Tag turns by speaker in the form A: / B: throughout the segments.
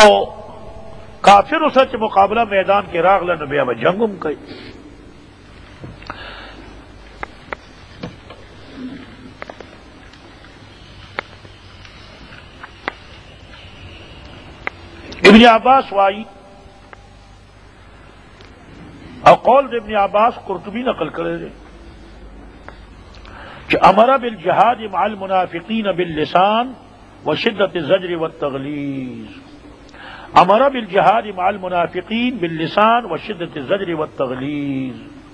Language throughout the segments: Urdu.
A: او کافر سچ مقابلہ میدان کے راغلہ نبی اب جنگم کئی. ابن عباس وائی اور قول ابن عباس قرطبی نقل کرے رہے کہ امر بالجہاد مع المنافقین باللسان وشدت الزجر والتغلیظ. امر بالجہاد مع المنافقین باللسان وشدت الزجر والتغلیظ.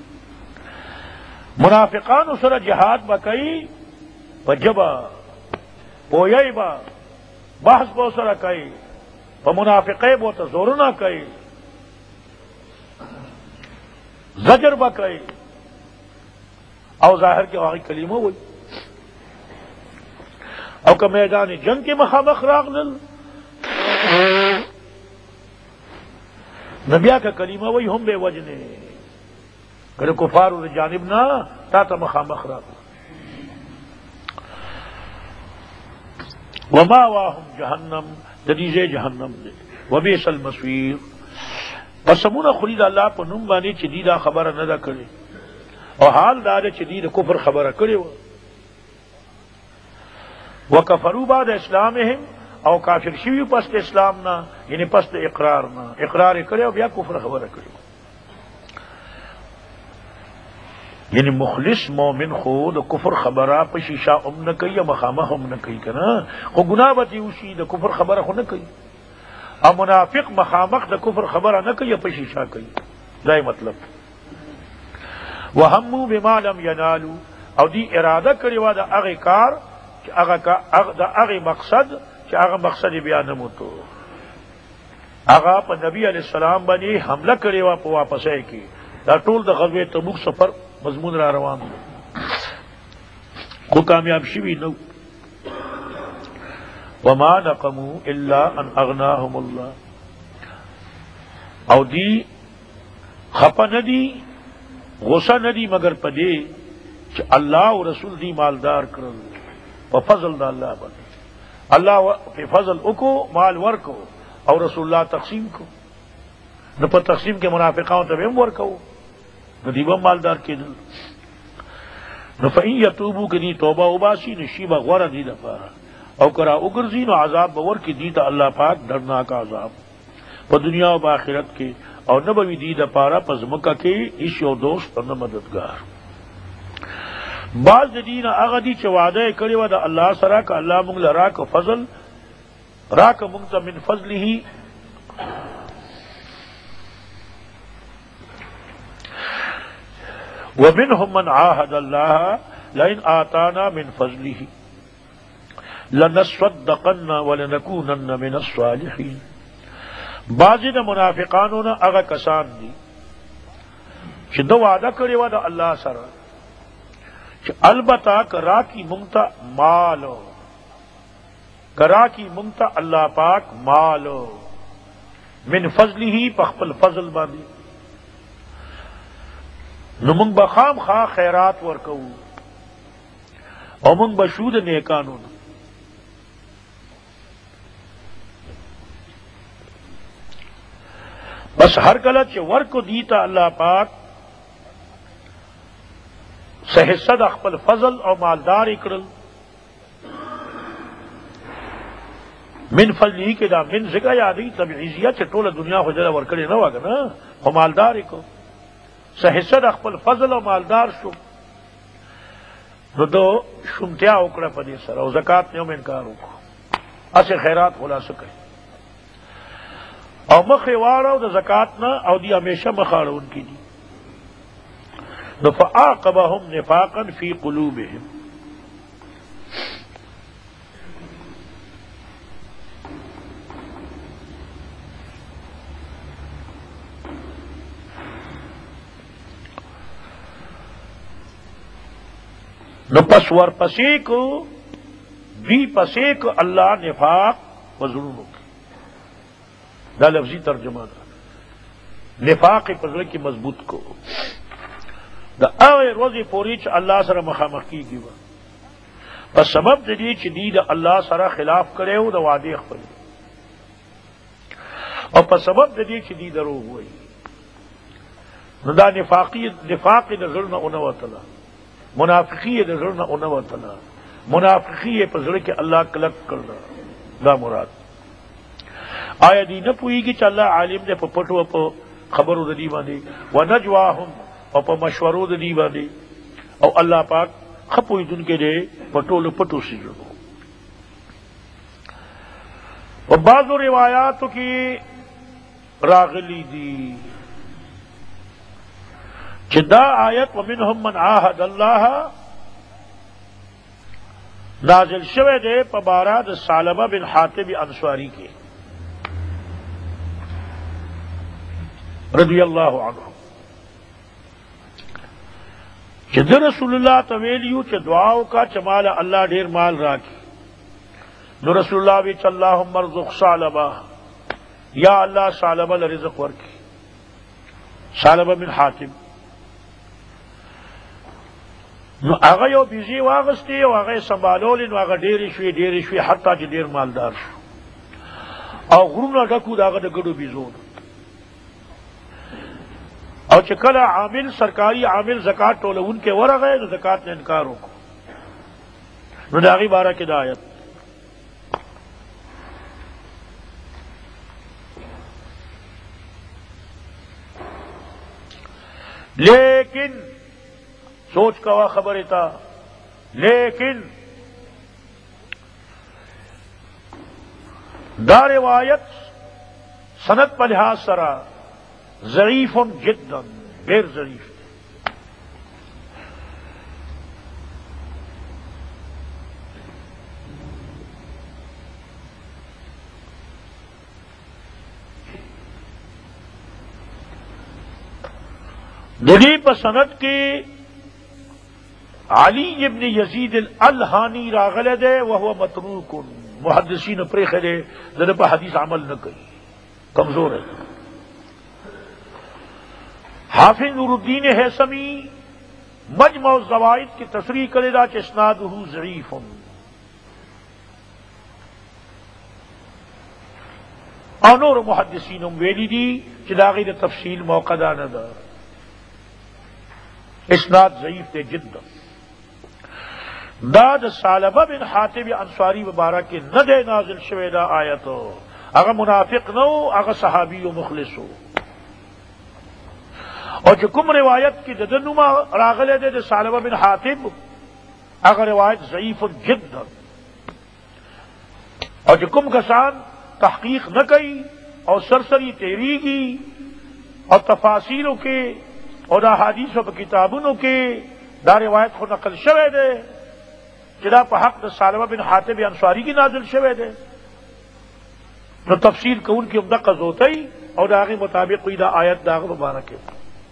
A: منافقان سر جہاد بکئی بجبا پویئی با بحث بو سر کئی منافقے بو تو زور نہ کئی زجر بکئی او ظاہر کے واقعی کلیمہ ہوئی او کہ میدان جنگ کے مخامخ راغلل نبیا کا کلیمہ وہی ہم بے وجنے کہ کفار جانب نہ تا تا مخامخ راغلل. وما واہم جہنم دریز جہنم دے وبئس المصیر. قسمون خرید اللہ پر نم بانی چدیدہ خبر نہ کرے اور حال دار چدید کفر خبر کرے وہ کفروا بعد اسلامہم او کافر شوی پست اسلام نہ یعنی پست اقرار نہ اقرار کرے اور یا کفر خبر کرے. یعنی مخلص مومن خود کفر خبرہ پشیشہ نہ کئی مخامہ ہم نہ کئی کنا خو گناہ بتی اوشی دا کفر خبرہ خو نہ کئی اور منافق مخامق دا کفر خبرہ نہ کئی پشیشہ کئی. دائی مطلب وہمو بما لم ینالو او دی ارادہ کری وا دا اغی کار دا اغی مقصد کہ اغا مقصد بیانمو تو اغا پا نبی علیہ السلام بنی حملہ کری وا پا واپس ہے کی دا طول دا غزوہ تبوک سفر مضمون را روان کو کامیاب شوی نو. وما نقموا الا ان اغناهم اللہ او دی خپا ندی غصہ ندی مگر پدے کہ اللہ و رسول دی مالدار کرل و فضل دا اللہ بنے اللہ پہ فضل اکو مال ورکو اور رسول اللہ تقسیم کو نہ پر تقسیم کے منافقاؤں تب ہم ورکو ندیبا مالدار کے دل نفعی یتوبو کی دی توبہ اباسی نشیبہ غورا دی دفارا او کرا اگرزین و عذاب بور کی دیتا اللہ پاک درناک عذاب پا دنیا و آخرت کے اور نبوی دی دپارا پا زمکہ کے عشی و دوست اور مددگار. بعض دین اغدی چوادہ کری و دا اللہ سرا کا اللہ منگل راک فضل راک منگتا من فضلی ہی ومنهم من عاهد الله لئن آتانا من فضله لنصدقن ولنكونن من الصالحين. بعض منافقانوں نے اغا کسان دی کہ دو وعدہ کرے وعدہ اللہ سرا کہ البتہ کرا کی منگتا مالو کرا کی منگتا اللہ پاک مالو من فضله پخپل فضل باندی نو منگ بخام خواہ خیرات ورکو اور منگ بشود نیکانو بس ہر غلط چ ورک دیتا اللہ پاک سہسد اخپل فضل اور مالدار اکرل من فضلی کے دا من زگا یادی تبعیزیہ چٹول دنیا ہو جلا ورکڑے نہ واگا نا وہ مالدار اکو سہسد اخپل فضل و مالدار شو نو دو شمتیا اکڑا پدی سر او زکات نیو میں انکار کو اسے خیرات خلا سکے او مخوارا او دا زکات نا او دی ہمیشہ مخاڑا ان کی دی نو فعاقبہم نفاقا فی قلوبہم نو پس ور پسے کو بھی پسے کو اللہ نفاق وزرونوں کی دا لفظی ترجمہ دا نفاق پزر کی مضبوط کو دا اے روزی پوریچ اللہ سر مخامخ کی گی بس سبب دی چ دی دا اللہ سر خلاف کرے ہو دا وعدے خپل اور په سبب د دې چې دی دروغ وایي نو دا نفاق د زړه نه ونه وتله، منافقي د زړه نه ونه وتله، منافقي په زړه کې الله کلک کړله. دا مراد آیا دی نه پوهېږي چې الله عالم دی په پټو په خبرو د دې باندې، ونجواهم او په مشورو د دې باندې، او الله پاک ښه پوهېدونکی دی په ټولو پټو سیزونو. په بعضو روایاتو کې راغلی دي چې دا آیت ومنهم من عاهد الله نازل شوه دی په باره د ثعلبه بن حاتب انصاری کې رضی الله عنه، چې د رسول الله ته ویلیو چې دعا وکړه چې مال الله ډیر مال راکړي. نو رسول الله وی چې اللهم ارزق ثعلبه، یا الله ثعلبه له رزق ورکړي، ثعلبه بن حاتب. نو هغه یو بیزی واغستی او هغه سنبالول، نو هغه ډېرې شوې حتی چې ډېر مالدار شو او غرونه ډکو د هغه د ګډو بیزو. او چې کله عامل سرکاري عامل زکات ټولونکي ورغی نو زکات نه انکار وکړو. نو د هغې باره کې د آیت لیکن سوچ کوا خبر تھا، لیکن دا روایت سند پر لحاظ سرا ضعیف جدا، غیر ضعیف. دلی پر سند کے علی ابن یزید الالحانی راغل دے وہو متروک، محدثین پریخ دے دل پر حدیث عمل نہ کری، کمزور ہے. حافظ نور الدین ہیثمی مجمع الزوائد کی تصریح کرے دا کہ اسنادہ ضعیف. اور نور محدثین ویلی دی کہ داغی دا تفصیل موقع دا نہ دا، اسناد ضعیف دے جدا. دا د ثعلبہ بن حاتب انصاری مبارک کے نہ دے نازل شوی دا آیت، اگر منافق نہ ہو اگر صحابی و مخلص ہو. اور جو کم روایت کی ددنما راغلے دے ثعلبہ بن حاتب اگر روایت ضعیف جدا، اور جو کم کسان تحقیق نہ کی اور سرسری تحریگی اور تفاصیلوں کے اور احادیث و کتابوں کے دا روایت کو نقل شوے دے جدا پہ حق دا ثعلبہ بن حاتب انصاری کی نازل شوے دے. نو تفسیر کو ان کی عمدہ قضوتی اور آگے مطابق کوئی دا آیت داغ مبارک ہے.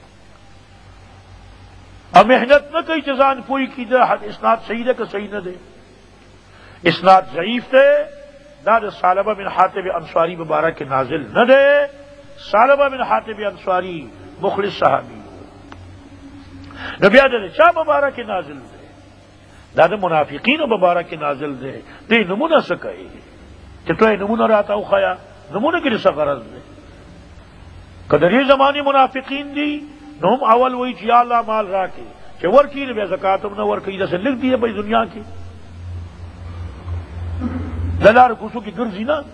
A: اب محنت نہ کئی جزان پوری کی دا اسناد صحیح دے کہ صحیح نہ دے، اسناد ضعیف دے دا ثعلبہ بن حاتب انصاری مبارک کے نازل نہ دے. ثعلبہ بن حاتب انصاری مخلص صحابی نبی علیہ چا مبارک کے نازل دے، دادا منافقین مبارک کے نازل دے. تے نمونہ سکے کہ تو نمونہ رہتا ہو خیا نمونہ کی رسا غرض دے. قدری زمانی منافقین دی نوم اول وہی یا اللہ مال را کے کہ ورکی نے بے زکاتم نہ ورکی جیسے لکھ دی ہے بھائی دنیا کی للار گسو کی گرزی نا.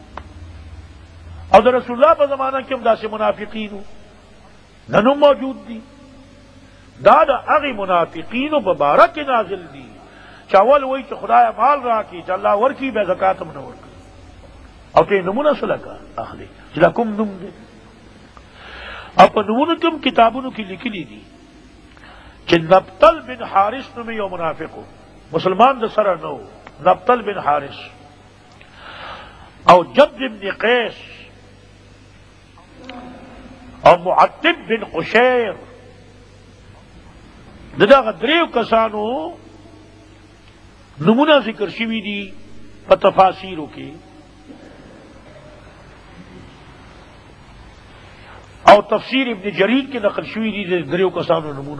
A: اور رسول اللہ پر زمانہ کیم دا سے منافقین ہوں ننم موجود دی. دادا اغی منافقین و مبارک کے نازل دی چاول وہی چ خدایا مال را کی چ اللہ ورکی بے زکاتم نہ ورکی. اور کہ نمونہ سلکا آخری چلا کم نم دے. اب نمونہ کم کتابوں کی لکھی لی دی کہ نبتل بن حارث نمی یو منافق ہو مسلمان دا سرہ نو نبتل بن حارث اور جد بن قیس اور معتب بن قشیر ددا غدریو کسانو نمونہ ذکر شوی دی تفاسیروں کی اور تفسیر ابن جریر کی نقل شوی دی دریو کسانو نمونہ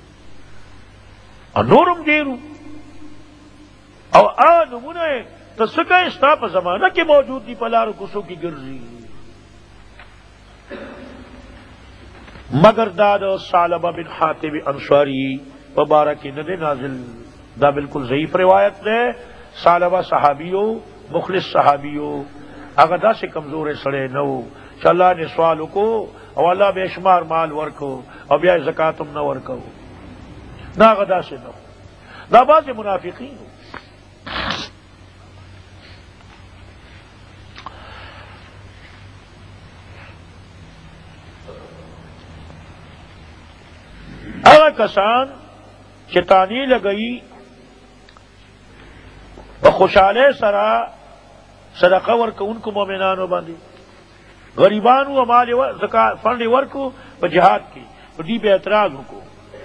A: اور نورم دیرو اور آ نمونہ تسکا استا پر زمانہ کے موجود دی پلار کسو کی گرزی مگر داد ثعلبہ بن حاتب انصاری مبارک ندے نازل دا بالکل ضعیف روایت دے. ثعلبہ صحابیو مخلص صحابیو اگر دا سے کمزور سڑے نو کہ اللہ نے سوال کو او اللہ بے شمار مال ورکو او بیا زکاتم نہ ورکو نا غدا سے نو دا باز منافقین اگر کسان چتانی لگئی خوشحالے سرا صدقہ ورک ان کو مومنانو باندھی غریبانو مال زکات فنڈ ورکو جہاد کی دی بے اعتراض کو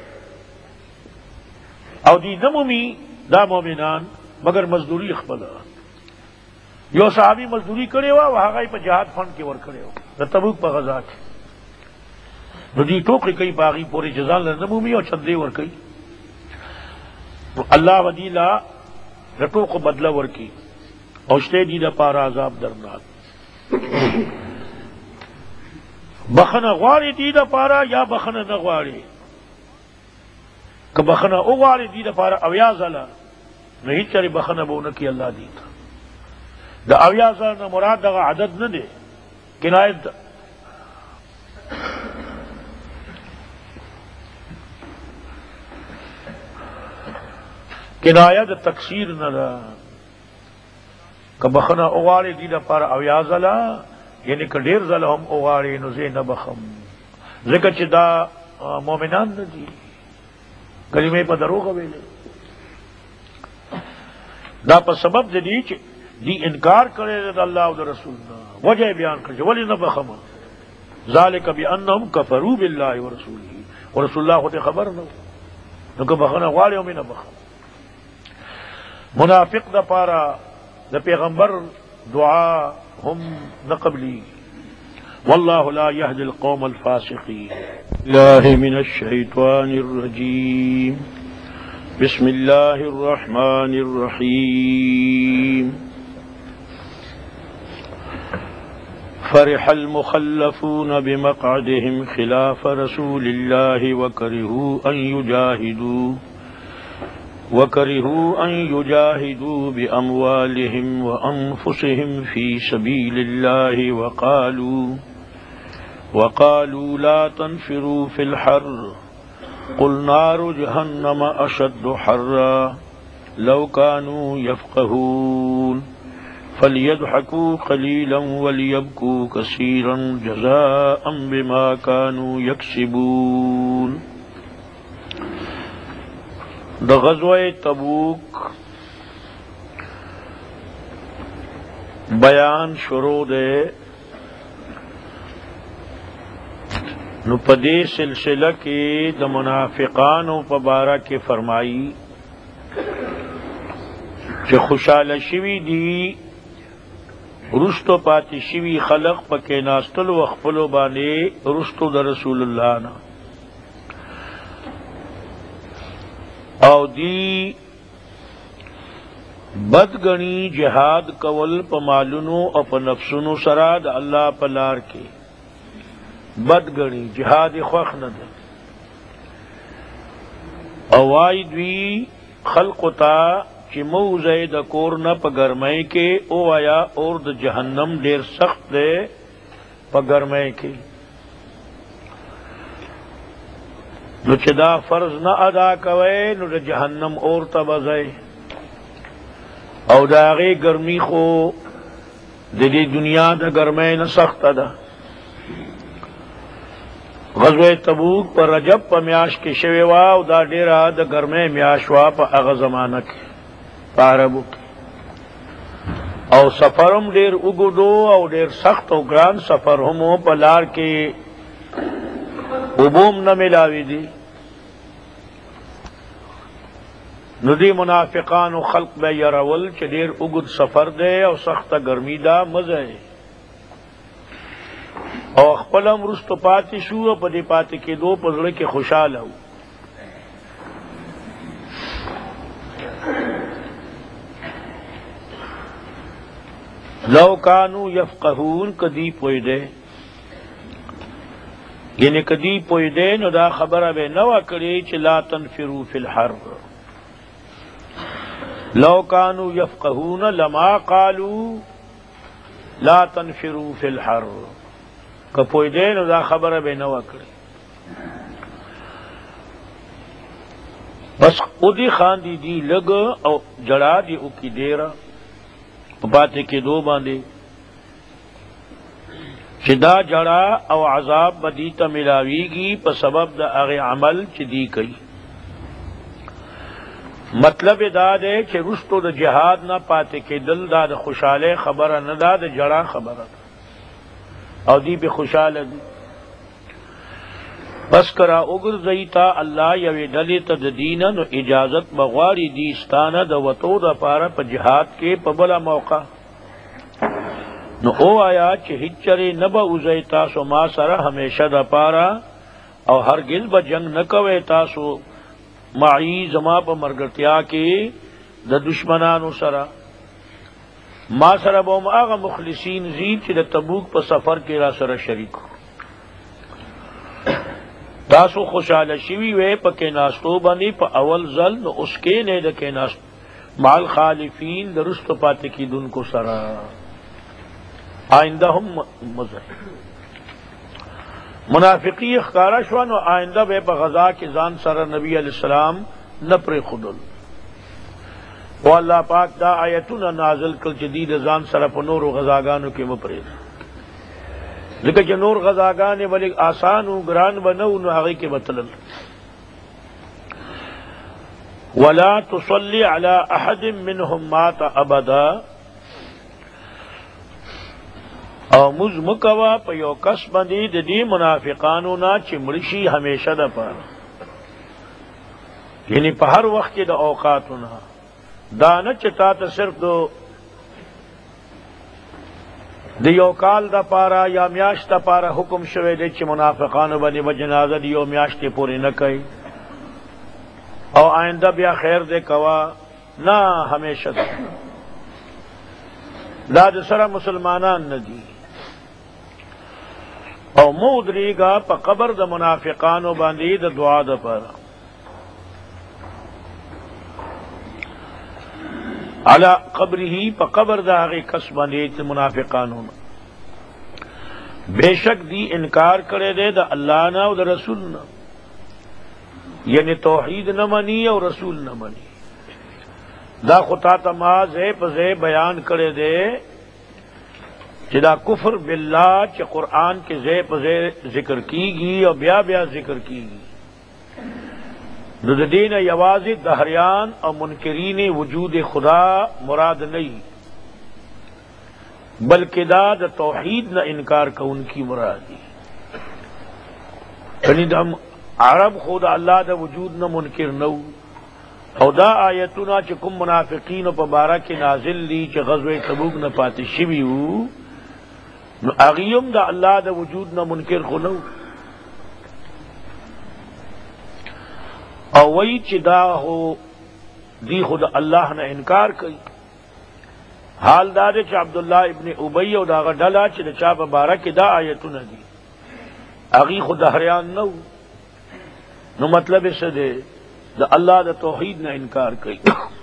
A: او دی نمومی دا مومنان مگر مزدوری اخبلا یو صحابی مزدوری کرے ہوا وہ گئی پہ جہاد فنڈ کے ور کرے ہو تبوک پہ غزا کے ندی ٹوکری کئی باغی پورے جزان نمومی اور چندے ور کئی اللہ ودیلا رٹو کو بدلہ ور کی اوشتے دی دا پارا عذاب درناک بخن غواری دی دا پارا یا بخن نغواری کہ بخن اغواری دی دا پارا اویاز اللہ نہیں چرے بخن بونکی اللہ دی تھا دا اویاز اللہ مراد دا عدد نہ دے کنایت کنایت تکثیر نہ دا کہ بخنا اغاڑے دی دا پار اویا زلا یعنی کہ ڈیر زلا ہم اغاڑے نزے نہ بخم ذکر چی دا مومنان نہ دی کلمے پا دروغ ویلے دا پا سبب دی چی دی انکار کرے دا اللہ و دا رسول نا وجہ بیان کرے ولی نہ بخم ذالک بانہم کفروا باللہ و رسولہ و رسول اللہ خود خبر نو کہ بخنا اغاڑے ہمیں نہ بخم منافق دا پارا دا پیغمبر دعا ہم نقبلی واللہ لا يهدي القوم الفاسقین اللہ من الشیطان الرجیم بسم اللہ الرحمن الرحیم فرح المخلفون بمقعدهم خلاف رسول اللہ وكرهوا أن يجاهدوا بأموالهم وأنفسهم في سبيل الله وقالوا لا تنفروا في الحر قل نار جهنم أشد حرا لو كانوا يفقهون فليضحكوا قليلا وليبكوا كثيرا جزاء بما كانوا يكسبون. دا غزوہ تبوک بیان شروع دے نو پدے سلسلہ کے دا منافقان و پبارہ کے فرمائی کہ خوشحال شوی دی رشتو پاتی شوی خلق پکے ناستل و اخفلو بانے رشتو دا رسول اللہ نا او دی بدگنی جہاد کول پا مالونو او پا نفسونو سرا دا اللہ پا لار کے بدگنی جہاد خوخ ندر او آئی دوی خلقتا چی موزے دا کورنا پا گرمائی کے او آیا اور دا جہنم دیر سخت دے پا گرمائی کے نو چدا فرض نہ ادا کوئے نو دا جہنم اور تبزے او داغی گرمی خو دی دنیا دا گرمی نہ سخت دا. غزوہ تبوک پر رجب پا میاش کے شویوا او دا ڈیرا دا گرمی میاشوا پا اغا زمانہ کے پاربو کے او سفرم دیر اگدو او دیر سخت او گران سفر ہمو پا لار کے عبوم نہ ملاوی دی ندی منافقان و خلق بے یرول چدیر اگد سفر دے او سخت گرمی دا مزے او اخپلم رست پاتی شو پدی پاتی کے دو پزڑے کے خوشحال ہو. لو کانو یفقہون کدی پوئی دے یعنی کدی پوی دے نو دا خبر بے نوا کری چی لا تنفروا فی الحر لو کانوا یفقہون لما قالوا لا تنفروا فی الحر کہ پوی دے نو دا خبر بے نوا کری. بس ادی خاندی دی لگ او جڑا دی او کی دیرا پاتے کے دو باندے چدا جڑا او عذاب بدیتا ملاویگی پا سبب دا اغی عمل چدی کئی. مطلب دا دے چھ رشتو دا جہاد نہ پاتے کے دل دا دا خوشحالے خبر نہ دا دا جڑا خبر او دی پہ خوشحال دی. بس کرا اگر زیتا اللہ یوی ڈلی تا دا دینا نو اجازت بغواری دیستانا دا وطو دا پارا پا جہاد کے پا بلا موقع نو او آیا چھ ہچرے نبا اوزی تاسو ما سرا ہمیشہ دا پارا او ہرگز با جنگ نکوے تاسو معی زما پا مرگرتیا کے دا دشمنانو سرا ما سرا بوم آغا مخلصین زید چھ دا تبوک پا سفر کے را سرا شریک تاسو خوشحال شوی وے پا کے ناستو بانی پا اول ظل نو اس کے نے دا کے ناستو مال خالفین دا رست پاتے کی دن کو سرا آئندہ ہم مزر منافقی اخکارا شوان و آئندہ بے پا غزا کی زان سر نبی علیہ السلام نپر خدل و اللہ پاک دا آیتنا نازل کل جدید زان سر پا نور و غزاگانو کے مپرید لیکن جو نور غزاگانے ولی آسانو گران بنو نو آگئی کے بطلل ولا تصلی علی احد منہم مات ابدا او مز مکوا پا یو کس بندی دی منافقانو نا چمرشی ہمیشہ دا پارا یعنی پا ہر وقت دا اوقاتو نا دانا چتا تا صرف دو دیو کال دا پارا یا میاش دا پارا حکم شوے دے چی منافقانو بنی و جنازہ دیو میاش تے پوری نکئی او آئندہ بیا خیر دے کوا نا ہمیشہ دا سرا مسلمانان ندی او مودری گا پا قبر دا منافقانو باندی دا دعا دا پارا علی قبری پا قبر دا آغی کس باندی منافقانو بے شک دی انکار کرے دے دا اللہ نا و دا رسول نا یعنی توحید نہ منی اور رسول نہ منی دا خطا تماز ہے پزے بیان کرے دے چدا کفر باللہ چ قرآن کے زے پزے ذکر کی گی اور بیا بیا ذکر کی گی دین یواز دہریان اور منکرین وجود خدا مراد نہیں بلکہ دا توحید نہ انکار کا ان کی مرادی یعنی ہم عرب خود اللہ دا وجود نہ منکر نو او دا آیتنا چکم منافقین و پبارہ کے نازل لی چ غزوہ تبوک نہ پاتے شبی ہو اغیم دا اللہ دا وجود نہ منکر خو نو او وی چ دا ہو دی خود اللہ نہ انکار کئی حال دا دے چ عبداللہ ابن ابی او دا ڈلا چ چا پبارہ کے دا آیتنا دی اغی خود ہریان نو نو مطلب اس دے دا اللہ دا توحید نہ انکار کئی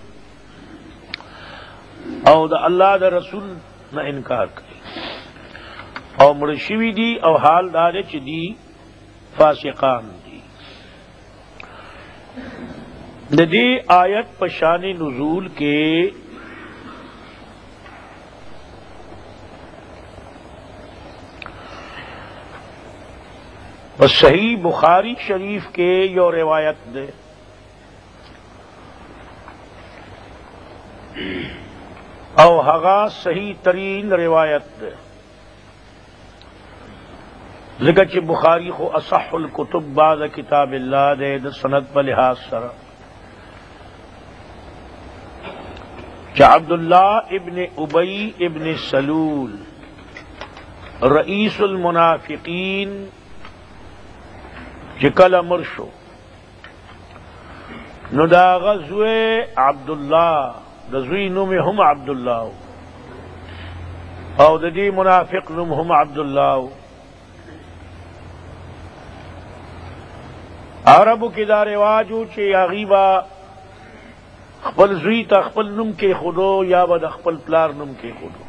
A: او دا اللہ دا رسول نہ انکار کئی او مرشوی دی او حال دارے چ دی فاسقان دی دی آیت پشان نزول کے صحیح بخاری شریف کے یو روایت دے او ہگا صحیح ترین روایت دے ذکر چ بخاری خو اصح الکتب بعد کتاب اللہ دے دا سند پر لحاظ سرا چ عبداللہ ابن ابی ابن سلول رئیس المنافقین چکل مرشو نو دا غزوے عبداللہ غزوی نوم ہم عبداللہ او دا دی منافق نوم ہم عبداللہ عربو کې دا رواجو چې هغوی به خپل زوی ته خپل نوم کېښودو یا به د خپل پلار نوم کېښودو،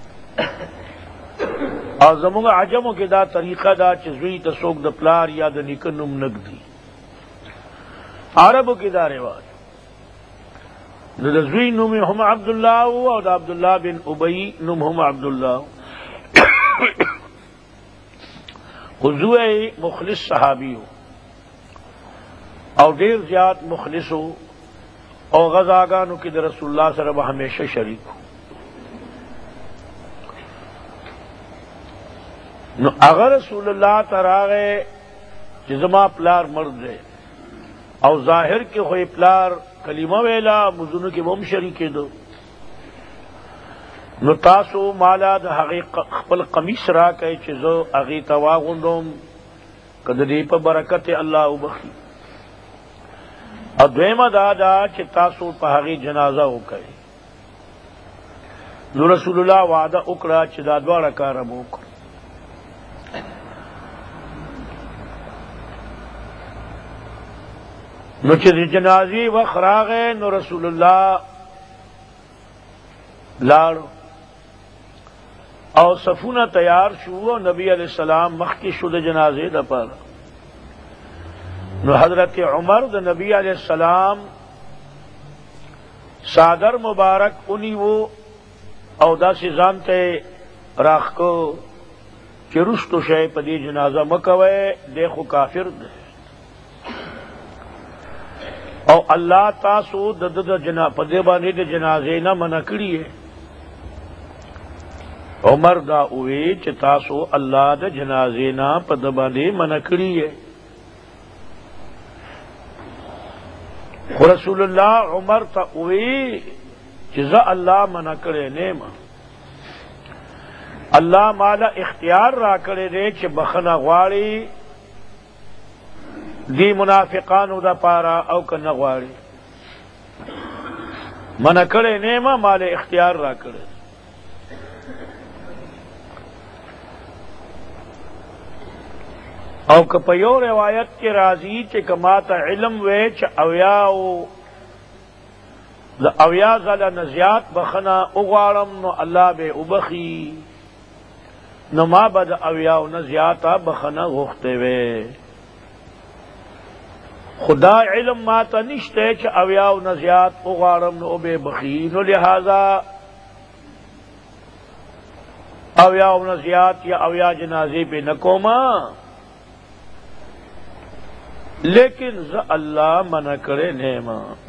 A: او زموږ عجمو کې دا طریقه ده چې زوی ته څوک د پلار یا د نیکه نوم نه ږدي. عربو کې دا رواج نو د زوی نوم هم عبدالله او د عبدالله بن ابی نوم هم عبدالله. خو زوی مخلص صحابی ہو او ډیر زیات مخلص ہو او غزاګانو کې د رسول الله سره به همیشه شریک ہو. نو هغه رسول الله ته راغی چې زما پلار مرد دی او ظاهر کې خو پلار کلمه ویلا مزونو کې هم شریکېدو، نو تاسو مالا د هغې خپل قمیص راکئ چې زه هغې ته واغوندم، که د دې په برکت الله وبخي. او دویمه دا ده چې تاسو په هغې جنازه وکئ. نو رسول الله وعده وکړه چې دا دواړه کاره به وکړو. نو چې د جنازې وخت راغی نو رسول الله لاړو او صفونه تیار شو او نبی علیہ السلام مخکې شو د جنازې دپاره. نو حضرت عمر د نبی علیہ السلام صادر مبارک ونیو او داسې ځان ته راښکو چې رستو شی په دې جنازه مه کوئ، دی خو کافر دی او الله تاسو د په دې باندې د جنازې نه منع کړي. عمر دا وی چې تاسو الله د جنازې نه په دې باندې منع کړي. خو رسول الله عمر ته وی چې زه الله منع کړی نه یم، الله مالا اختیار را کړی دی چې بخنه غواړي دی منافقانو دا پارا او که نه غواړي. منع کړی نه یم، مال اختیار را کړی. او که په یو روایت کې راځي چې که ما ته علم وی چې د اویا ځله نه زیات بخنه وغواړم نو الله به وبخي، نو ما به د اویاو نه زیاته بخنه غوښتې وی. خدا علم ما ته نشته چې اویاو نه زیات وغواړم نو به بخي، نو لہذا اویاو نه زیات یا اویا جنازې به نه کوما، لیکن زه الله منع کړی نه یم.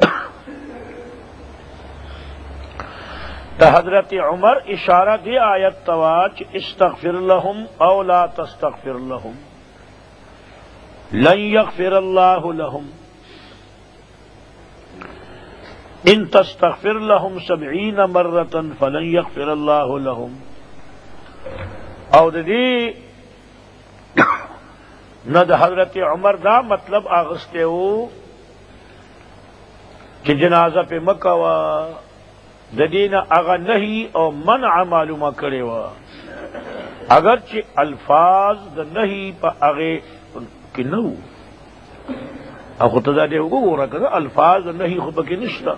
A: تا حضرت عمر اشارہ دی آیت توا چې استغفر لهم او لا تستغفر لهم لن يغفر الله لهم ان تستغفر لهم 70 مرة فلن يغفر الله لهم. او د دې نہ د حضرت عمر دا مطلب آغستے ہو کہ جنازہ پہ مکوا ددین اغا نہیں او منع معلومہ کرے وا، اگرچہ الفاظ د نہیں پا اغے کی نو اخو تدا دے ہو رکھا الفاظ د نہیں خو پکی نشتا،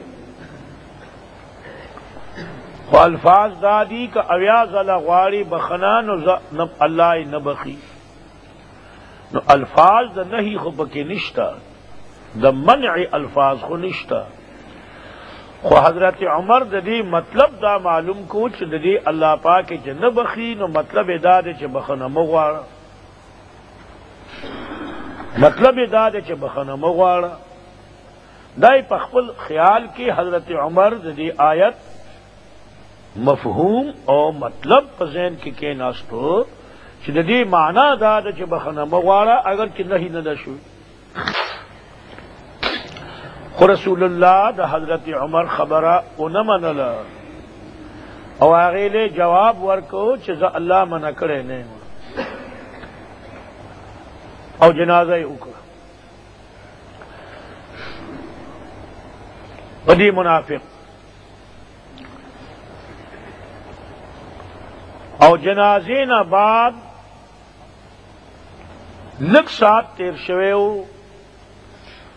A: خو الفاظ دادی کا اویاز اللہ غواری بخنان اللہ نبخی. نو الفاظ دا نہیں خو پکی نشتا، دا منع الفاظ خو نشتا. خو حضرت عمر دا دی مطلب دا معلوم کو چھ دا دی اللہ پاک چھ نبخی، نو مطلب دا دے چھ بخنا مغوارا، مطلب دا دے چھ بخنا مغوارا. دائی پخپل خیال کی حضرت عمر دا دی آیت مفہوم او مطلب پزین کی ناستو چې د دې معنا دا ده چې بخنه مغواړه اگر چې نهي نه ده شوی. خو رسول الله د حضرت عمر خبره ونه منله او هغې له جواب ورکو چې زه الله منع کړی نه یم، او جنازه یې وکړه. په دې منافق او جنازې نه بعد لږ سات تیر شوی و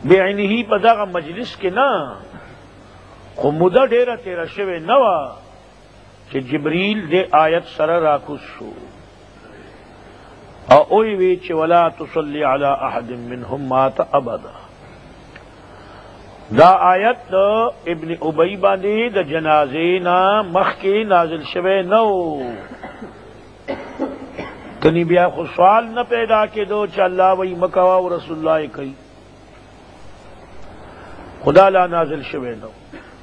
A: بعینه په دغه مجلس کې نه، خو موده ډیره تیره شوې نه وه چې جبریل دې آیت سره راکوز شو او اوی وی چې ولا تصلی علی احد منهم مات ابدا. دا آیت ابن ابی باندې د جنازې نه مخکې نازل شوی نو، کنی بیا خو سوال نه پیدا کېدو چې الله وی مکوا او رسول الله کوي، خدا لا نازل شوی نو.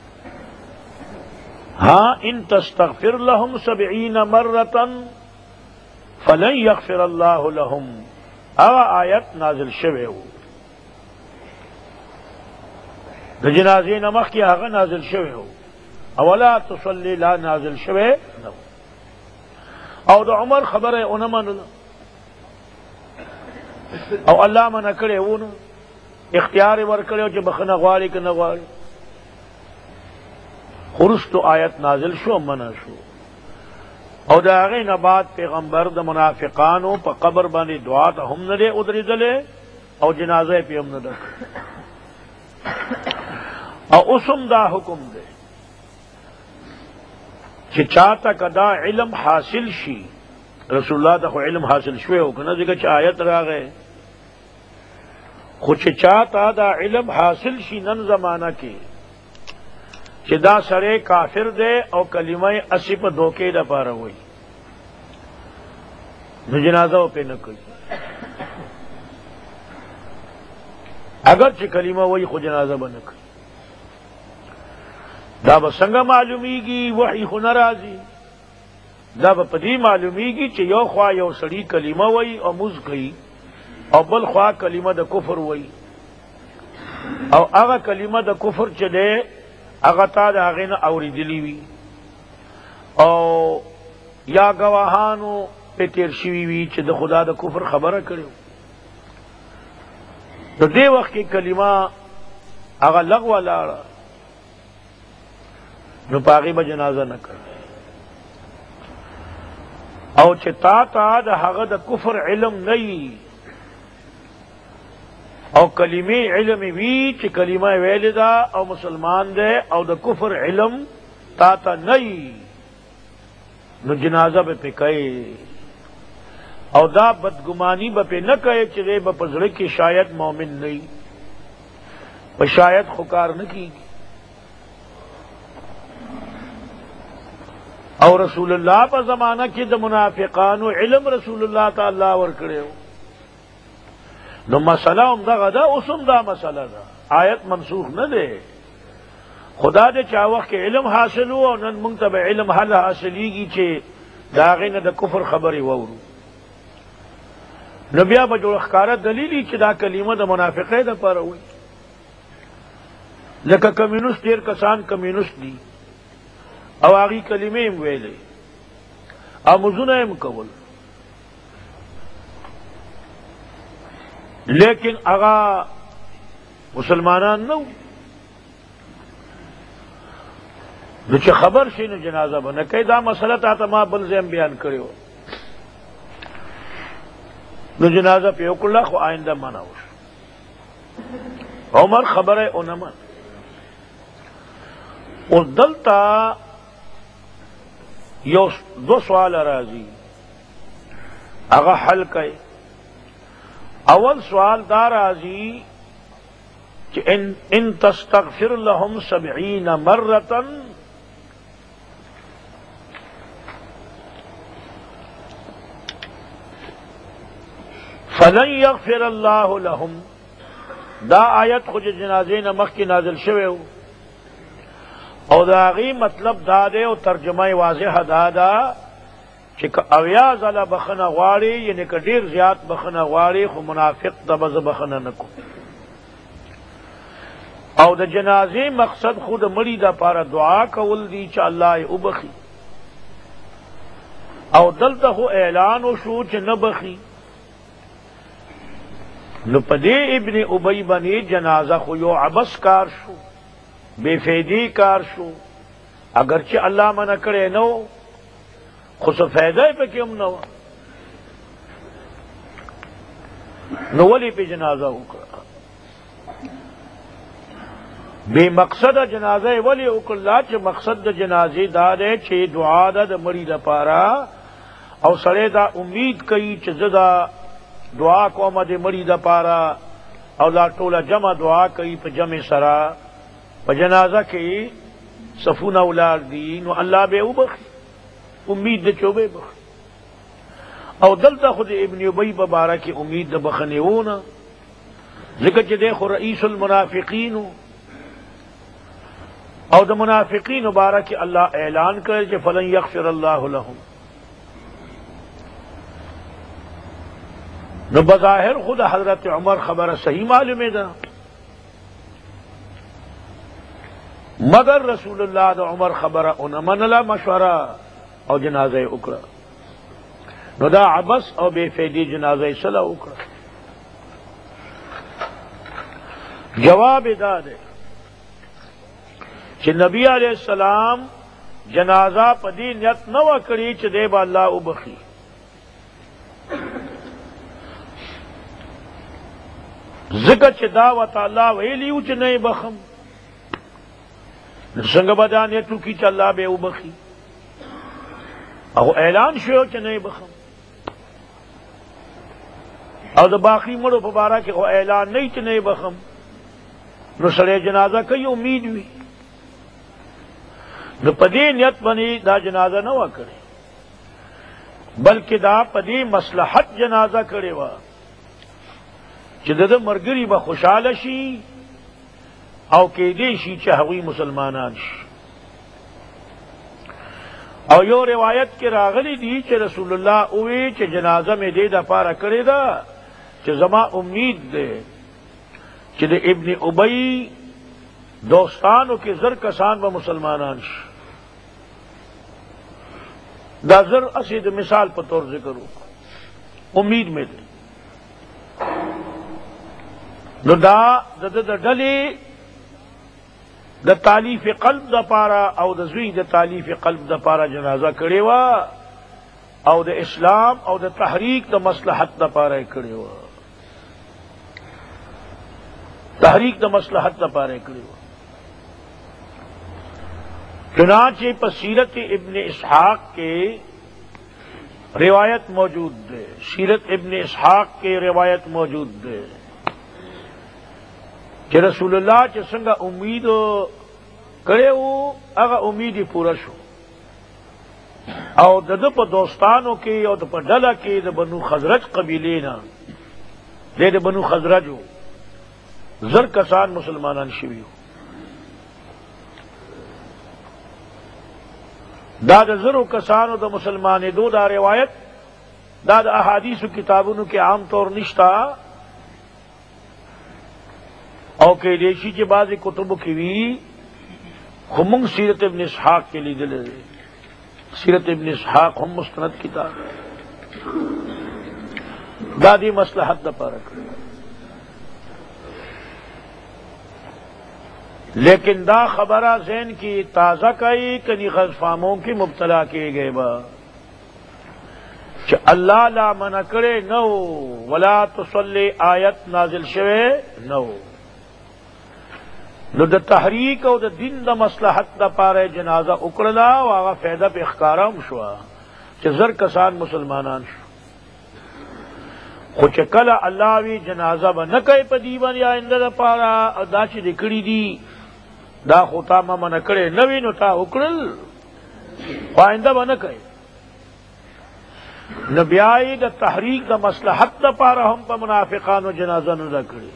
A: ہاں ان تستغفر لهم 70 مرة فلن یغفر اللہ لهم، اغا آیت نازل شوی ہو د جنازې نه مخکې هغه نازل شوی ہو، اولا تصلی لا نازل شوی نو. او د عمر خبره اونه منله او الله منع کړی ونه، اختیار ورکړی چې بخنه غواړي که نه غواړي. خرستو آیت نازل شو منع شو، او دا هغې نه بعد پیغمبر د منافقانو په قبر باندې دعا ته هم نه دی ودرېدلی او جنازه پې هم نه ده. او اوس هم دا حکم دی چې چاته که دا علم حاصل شي، رسول الله ته خو علم حاصل شوی و که نه، ځکه چې آیت راغی، خو چې چاته دا علم حاصل شي نن زمانه کې چې دا سړی کافر دی او کلمه اسی په دھوکې دپاره وایي، نو جنازه پې نه کوي. اگر چې کلمه وایي خو جنازه به نه کوي. دا به څنګه معلومیږي؟ وحی خو نه راځي. دا به په دې معلومیږي چې یو خوا یو سړي کلمه وایي او مونځ کوي او بل خوا کلمه د کفر وایي، او هغه کلمه د کفر چې دی هغه تا د هغې نه اورېدلي وي او یا ګواهانو پې تېر شوي وي چې د خدا د کفر خبره کړې وي. د دې وخت کې کلمه هغه لغوه لاړه، نو په هغې به جنازه نه کوي. او چې تا ته د هغه د کفر علم نه وي او کلمې علم وي چې کلمه ویلې ده او مسلمان دی او د کفر علم تا ته نه وي، نو جنازه به پې کوي. او دا بدګماني به پې نه کوي چې دی به په زړه کې شاید مومن نه وي، په شاید خو کار نه کېږي. او رسول الله په زمانہ کې د منافقانو علم رسول الله تعالی ورکړی و، نو مسئلہ هم دغه ده، اوس هم دا مسئله ده، آیت منسوخ نه دی. خدا دې چا وخت کې علم حاصل و او نن موږ ته به علم هله حاصلېږي چې د هغې نه د کفر خبرې واورو، نو بیا به جوړ ښکاره دلیل چې دا کلمه د منافقۍ دپاره وایي. لکه کمیونست، ډېر کسان کمیونست دي او هغې کلمې هم ویلې او مزونه هم کول، لیکن هغه مسلمانان نه و. نو چې خبر شي نو جنازه به نه کوي. دا مسله تا ته ما بل ځای هم بیان کړې وه، نو جنازه پې وکړله خو آینده منع وشو. عمر خبره ونه من. اوس دلته یو دو سوال راځي، هغه حل کوي. اول سوال دا راځي کہ ان تستغفر لهم 70 مرة فلن یغفر اللہ لهم. دا آیت خود جنازے نمخ کی نازل شوے ہو او دا غی مطلب دا دے او ترجمہ واضح دا دا کہ اویا زلا بخنه غواړي، یعنی که ډیر زیات بخنه غواړي خو منافق ته به زه بخنه نه کوم. او د جنازې مقصد خود مړي دپاره دعا کول دي چې الله یې وبخي، او دلته خو اعلان وشو چې نه بخي. نو په دې ابن ابی باندې جنازه خو یو عبث کار شو، بے فیدی کار شو، اگرچہ اللہ منع کرے نو خو څه فایده یې پکې هم نه وه، نو ولې پې جنازه وکړه؟ بے مقصد جنازه ولی وکړه چې مقصد د جنازې دا دی چې دعا ده د مړي لپاره او سړی دا امید کوي چې زه دا دعا کوم د مړي لپاره او دا ټوله جمع دعا کوي په جمع سره په جنازه کې صفونه ولاړ دي نو الله به وبخي امید د چوبه بخي او دلته خود ابن ابی په باره کې امید د بخنیونه ځکه چې دی خو رئیس المنافقین او د منافقین مبارک اللہ اعلان کرے کہ فلن یغفر اللہ لهم نو بظاہر خود حضرت عمر خبر صحیح معلوم ہے مگر رسول اللہ دا عمر خبر ان من لا مشورہ او جنازہ اکڑا نو دا عبس او بے فیدی جنازہ صلاح اکڑا جواب دا دے چې نبی علیہ السلام جنازہ پدی نیت نو کړی چې دی با الله وبخي ذکر چې دعوت الله ویلیو چې نه بخم څنګه به نیتو کی چې الله به وبخي او اعلان شو چې نه بخم او د باقی مړو په باره کې او اعلان نه چې نه بخم نو سړی جنازه کوي امید وي نو پدی نیت بنی دا جنازہ نہ کرے بلکہ دا پدی مصلحت جنازہ کرے وا چې د مرګري به خوشاله شي او کې دې شي چې هغوی مسلمانان شي او یو روایت کې راغلی دی چې رسول الله اوې چې جنازه مې دې د پاره کړې ده چې زما امید ده چې د ابن ابی دوستانو کې زر کسان به مسلمانان شي دا زر اسید مثال پر طور ذکر ہو امید میں دے نو دا ڈلی دا تالیف قلب دا پارا او دا زوی دا تالیف قلب دا پارا جنازہ کڑے وا او دا اسلام او دا تحریک دا مصلحت دا پارا کڑے وا تحریک دا مصلحت دا پارا کڑے وا چنانچہ سیرت ابن اسحاق کے روایت موجود ہے سیرت ابن اسحاق کے روایت موجود ہے کہ رسول اللہ چ سنگا امید کرے وہ اگا امید ہی پورا شو او د په دوستانو کې او د په ډله کې د بنو خزرج قبیلې نه د بنو خزرجو زر کسان مسلمانان شوي دا د زرو کسانو د مسلمانې دو دا روایت دا د احادیث کتابونو کې عام طور نشتا او کې دیشی چې بعضی کتبو کې وی خو موږ سیرت ابن اسحاق کې لیدلې سیرت ابن اسحاق هم مستند کتاب دا دی مصلحت د پاره کړی لیکن دا خبرہ ذہن کی تازہ کئی کنی غزفاموں کی مبتلا کیے گئے با کہ اللہ لا منع کرے نو ولا تصلی آیت نازل شوے نو نو دا تحریک او دا دین دا مصلحت دا پارے جنازہ اکڑلا و آغا فیدہ پہ اخکارام شوا کہ زر کسان مسلمانان شو خوچ کل اللہ وی جنازہ با نکے پا دیبان یا اندہ دا پارا او دا چی دکڑی دی دا خطا ما من کرے نوی نو تا اکڑل آئندہ با نکے نبیائی دا تحریک دا مصلحت دا پارا ہم پا منافقانو جنازہ نو دا کرے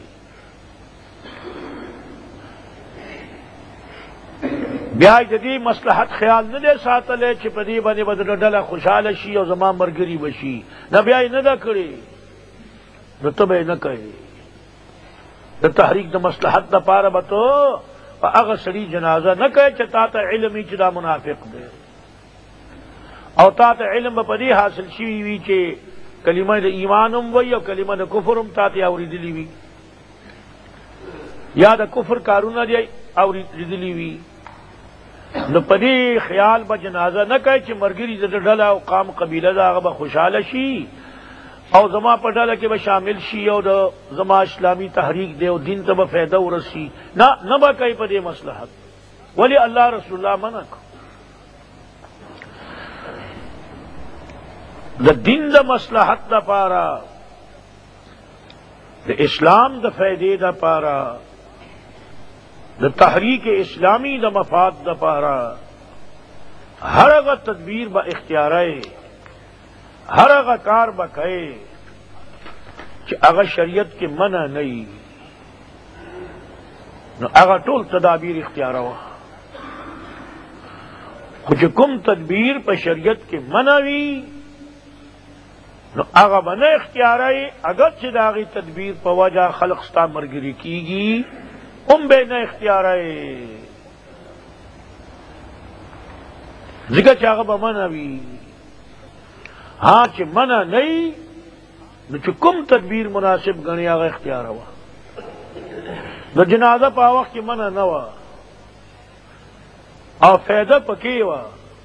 A: بیائی دا دی مصلحت خیال نہ دے ساتلے چی پا دی بانی بدن ڈالا خوشحال شی او زمان مرگری بشی نبیائی نہ دا کرے نو تبے نہ کہے دا تحریک دا مصلحت دا پارا بتو اگر سڑی جنازہ نہ کہے چتا تا علمی چدا منافق دے او تا تا علم پدی حاصل شوی وی چے کلمہ دا ایمانم وی او کلمہ دا کفرم تا تی آوری دلی وی یا دا کفر کارونا دی آوری دلی وی نو پدی خیال با جنازہ نہ کہے چے مرگری دا ڈلا او قام قبیلہ دا آغا با خوشحال شی او زما په ډله کې به شامل شي او د زما اسلامي تحریک دی او دین ته به فایده ورسي، نه به کوي په دې مصلحت. ولی الله رسول الله منع کړ. د دین د مصلحت دپاره، د اسلام د فائدې دپاره، د تحریک اسلامی د مفاد دپاره هر هغه تدبیر به اختیارای، هر هغه کار به کوي چې هغه شریعت کې منع نه وي، نو هغه ټول تدابیر اختیاروا. خو چې کوم تدبیر په شریعت کې منع وي نو هغه به نه اختیارای، اگر چې د هغې تدبیر په وجه خلق ستا ملګري کېږي هم به نه اختیارای، ځکه چې هغه به منع وي. ہاں چې منع نه وي نو چې کوم تدبیر مناسب ګڼي هغه اختیاروا. د جنازه په وخت کې منع نه وه او فایده پکې وه،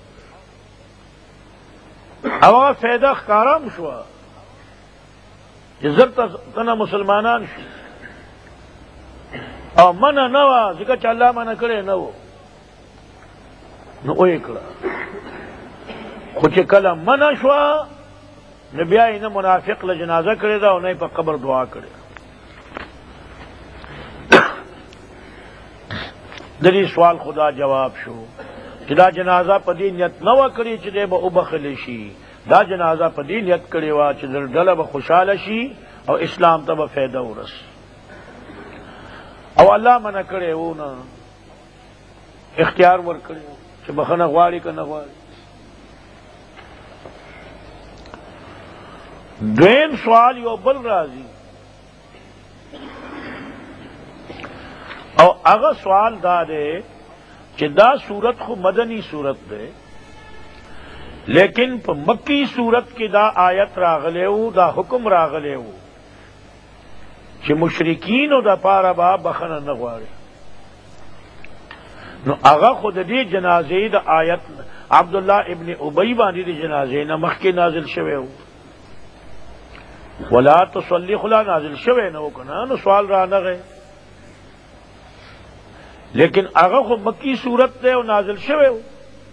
A: او هغه فایده ښکاره هم شوه چې زر تنه مسلمانان شو، او منع نه وه ځکه چې الله منع کړی نه و، نو ویې کړه. خو چې کله منع شوه نو بیا یې نه منافق له جنازه کړې ده او نه یې په قبر دعا کړې. د دې سوال خدا جواب شو چې دا جنازه په دې نیت نه وه کړې چې دی به وبخلی شي، دا جنازه په دې نیت کړې وه چې ډله به خوشحاله شي او اسلام ته به فایده ورسي. او الله منع کړی و نه، اختیار ورکړی چې بخښنه غواړي که نه غواړي. دویم سوال یو بل راځي، او هغه سوال دا دی چې دا صورت خو مدنی صورت دی، لیکن په مکی صورت کې دا آیت راغلی و، دا حکم راغلی و چې مشرکینو دپاره به بخښنه نه غواړي. نو هغه خو د دې جنازې د آیت عبدالله ابن ابی باندې د جنازې نه مخکې نازل شوی و، ولا تصلی خلا نازل شوی نه و که نه، نو سوال را نغی. لیکن هغه خو مکی صورت دی او نازل شوی و،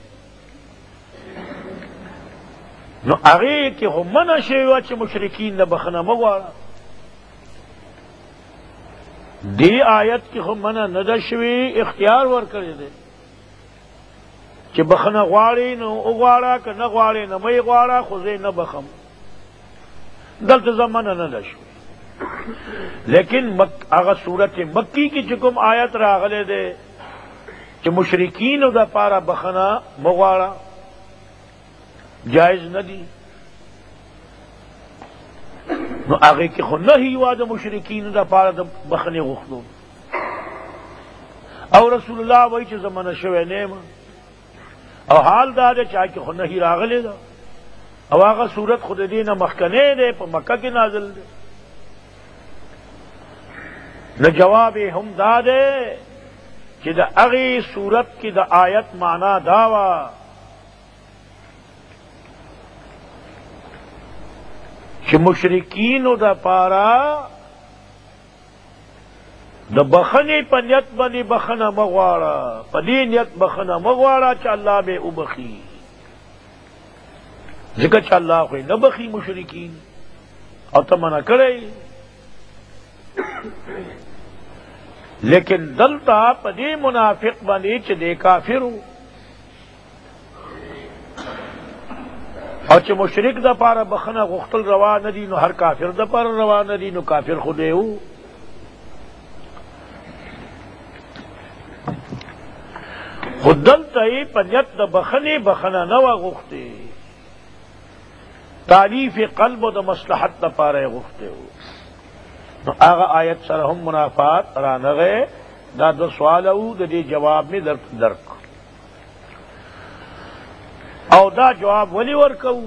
A: نو هغې کې خو منع شوی وه چې مشرکین نه بخښنه مه غواړه. دی آیت کی خو منع نه ده شوی، اختیار ورکړی دی چې بخښنه غواړې نو وغواړه، که نه غواړې نه مه یې غواړه، خو زه یې نه بخم. دلته زه منع نه ده شوی. لیکن هغه صورت مکی کی چې کوم آیت راغلی دی چې مشرکینو دپاره بخښنه مه غواړه، جایز نه دي، نو هغې کې خو نهي وه د مشرکینو دپاره د بخښنې غوښتو. او رسول الله وایي چې زه منع شوی نه یم، او حال دا دی چې هغې کې خو نهي راغلی ده، او هغه صورت خو د دې نه مخکنی دی، په مکه کې نازل دی. نو جواب هم دا دی چې د هغې صورت کې د آیت معنا دا وه چې مشرکینو دپاره د بخښنې په نیت باندې بخښنه مه غواړه، په دې نیت بخښنه مه غواړه چې الله به وبخي، ځکه چې الله خو یې نه بخي مشرکین، او ته منع کړی. لیکن دلته په دې منافق باندې چې دی کافر و او چې مشرک دپاره بخښنه غوښتل روا نه دي، نو هر کافر دپاره روا نه دي، نو کافر خو دی و. خو دلته یې په نیت د بخښنې بخښنه نه وه غوښتې، تالیف قلب و د مصلحت دپاره یې غوښتې و. نو هغه آیت سره هم منافات رانغی. دا دو سوال او د دې جواب می درک، او دا جواب ولی ورکو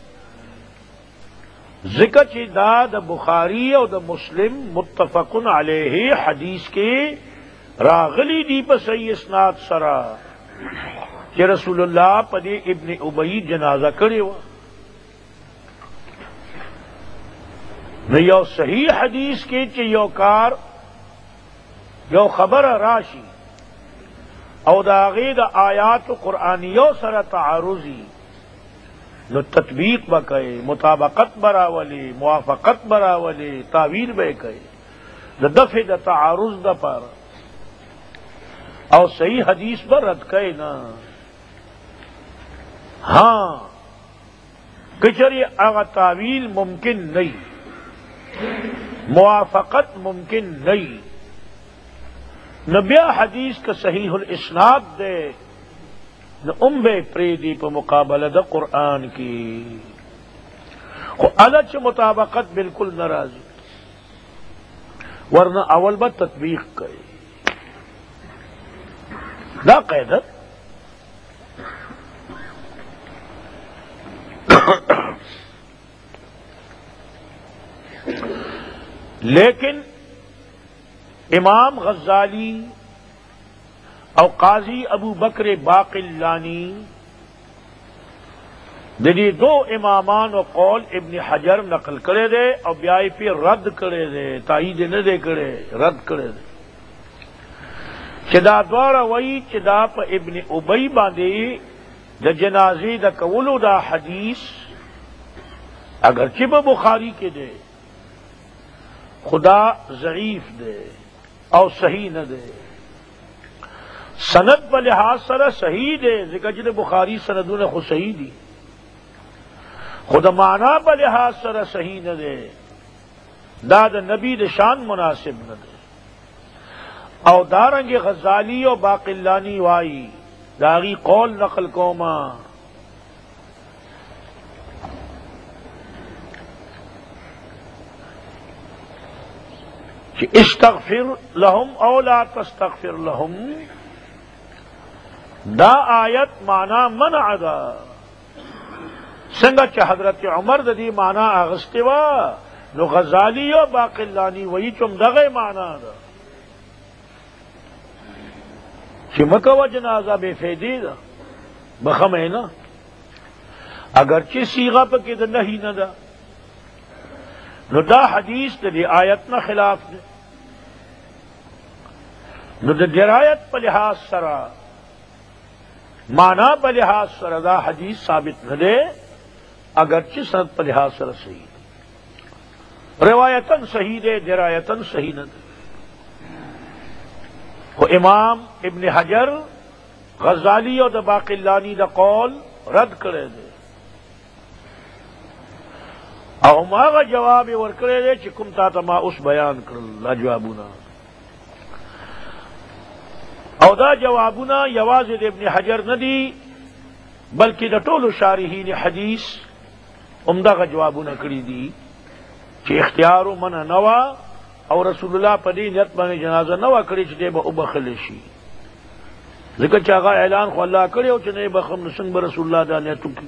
A: ذکر چې دا د بخاری او د مسلم متفق علیه حدیث کې راغلی دی په صحیح اسناد سره چې رسول الله په دې ابن ابی جنازه کړی و. نو یو صحیح حدیث کی چې یو کار یو خبر راشي او د هغې د آیات قرآنیو سره تعارضي نو تطبیق به کوي، مطابقت به راولي، موافقت به راولي، تعویل به یې کوي د دفع د تعارض دپاره، او صحیح حدیث به رد کوي نه. ہاں کچری هغه تعویل ممکن نہیں، موافقت ممکن نہیں، نو بیا حدیث کا صحیح الاسناد دے نو بے پریدی پہ مقابلہ دا قرآن کی خو الچ مطابقت بالکل ناراضی ورنہ اول با تطبیق کرے دا قیدت. لیکن امام غزالی او قاضی ابو بکر باقلانی دلی دو امامان و قول ابن حجر نقل کرے دے اور بیائی پہ رد کرے دے، تائید نہ دے کرے، رد کرے دے. چدا دوارا وئی چدا پا ابن ابی باندی دا جنازی دا کولو دا حدیث اگرچہ بخاری کے دے خدا ضعیف دے او صحیح نہ دے، سند پر لحاظ سر صحیح دے ذکر جن بخاری سندوں نے خود صحیح دی، خدا معنی پر لحاظ سر صحیح نہ دے، داد نبی شان مناسب نہ دے. او دارنگ غزالی و باقلانی وائی داغی قول نقل کوما کہ استغفر لهم او لا تستغفر لهم، دا آیت معنی منع دا سنگا چا حضرت عمر دا دی معنی آغستوا نو غزالی و باقلانی وہی چم دغی معنی دا چی مکو جنازہ بے فیدی دا بخم ہے نا، اگرچہ سیغہ پا کہ دا نہیں نہ دا نو دا حدیث دا دی آیت نا خلاف دے، نو دا درایت پا لحاظ سرا معنی پا لحاظ سرا دا حدیث ثابت نہ دے، اگرچہ سند پا لحاظ سرا صحیح دے، روایتاً صحیح دے، درایتاً صحیح نہ دے. وہ امام ابن حجر غزالی اور دا باقلانی دا قول رد کرے دے، او ماغا جواب ورکڑے دے چکم تا تما اس بیان کرل لا جوابونا، او دا جوابونا یوازد ابن حجر ندی بلکہ دا طول شارحین حدیث عمدہ کا جوابونا کری دی چی اختیارو منع نوا او رسول اللہ پدی نیت باندې جنازہ نوا کری چی دے با ابخل شی، ذکر چاگا اعلان خو اللہ کری او چی نئے بخم نسنگ با رسول اللہ دا نیتو کی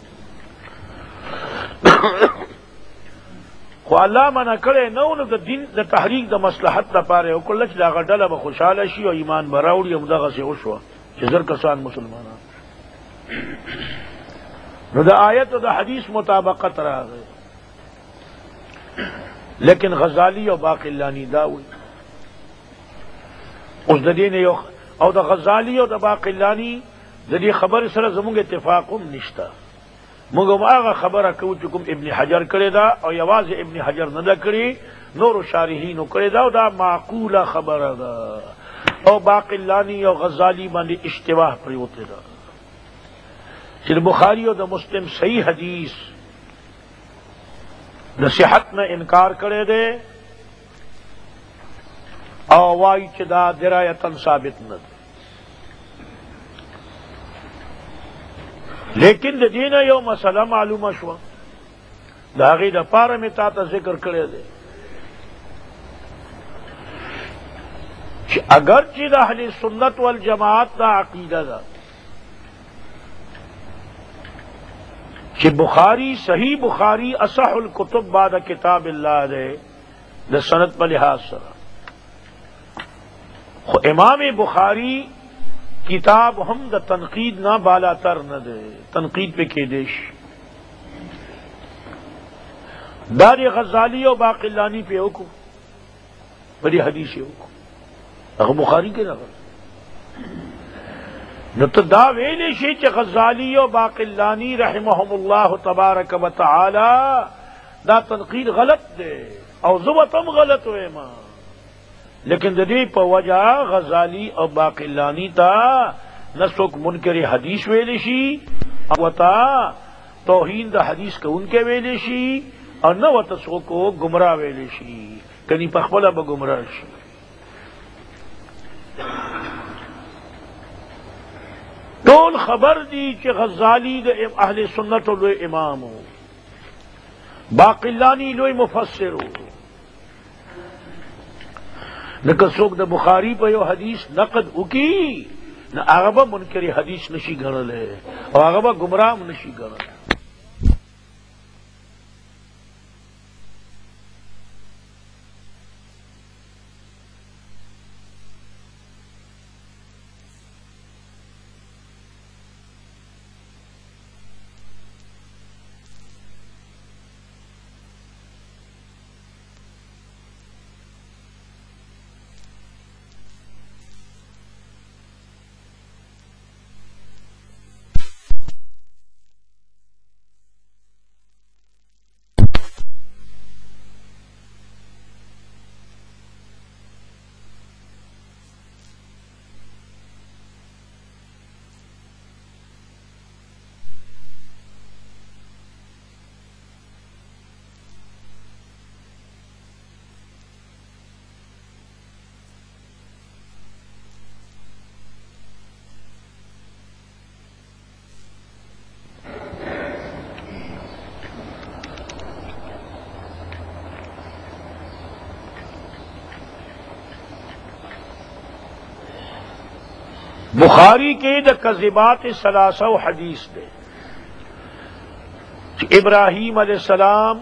A: خو اللہ منع کرے نو نو دا دین دا تحریک دا مصلحت دا پارے او کلچ دا غدل با خوشحال شی او ایمان براوڑی امدغا سے اوشوا چیزر کسان مسلمانا نو دا آیت و دا حدیث مطابقت رہا گئے. لیکن غزالی و باقلانی داوی اس ددین او دا غزالی و دا باقلانی ددی خبر سر زمونگ اتفاقم نشتا، مگم آغا خبر کو چکم ابن حجر کرے دا او یواز ابن حجر ندا کری نور شارحینو کرے دا او دا معقول خبر دا او باقلانی و غزالی باندی اشتباہ پریوتے دا چل بخاری و دا مسلم صحیح حدیث نصیحت میں انکار کرے دے او وائی چدا درایتاً ثابت نہ دے. لیکن دا دینا یو مسئلہ معلوم شوا داغی دا پارا میں تا ذکر کرے دے کہ اگرچہ دا اہل سنت والجماعت دا عقیدہ دا کہ بخاری صحیح بخاری اصح الکتب بعد کتاب اللہ دے دا سند پر لحاظ سرا، امام بخاری کتاب ہم دا تنقید نہ بالا تر نہ دے، تنقید پہ کی دیش دار غزالی اور باقلانی پہ حکم بڑی حدیث حکم اگر بخاری کے نقل نو تو دا ویلے شی چ غزالی اور باقلانی رحمهم اللہ تبارک و تعالی دا تنقید غلط دے او زبتم غلط ہوئے ماں لیکن ددی پا وجہ غزالی اور باقلانی تا نسوک منکر حدیث ویلے شی او تا توہین دا حدیث کا ان کے ویلے شی اور نہ و تسو کو گمراہ ویلے شی کنی پخبلا با گمراہ شی طول خبر دی کہ غزالی دا اہل سنت و لوی امام ہو باقلانی لوی مفسر ہو نہ کسوک دا بخاری پہ یو حدیث نقد اکی نہ آغبا منکر حدیث نشی گھرل ہے اور آغبا گمراہ نشی گھرل ہے بخاری کے دا کذبات ثلاثہ حدیث دے ابراہیم علیہ السلام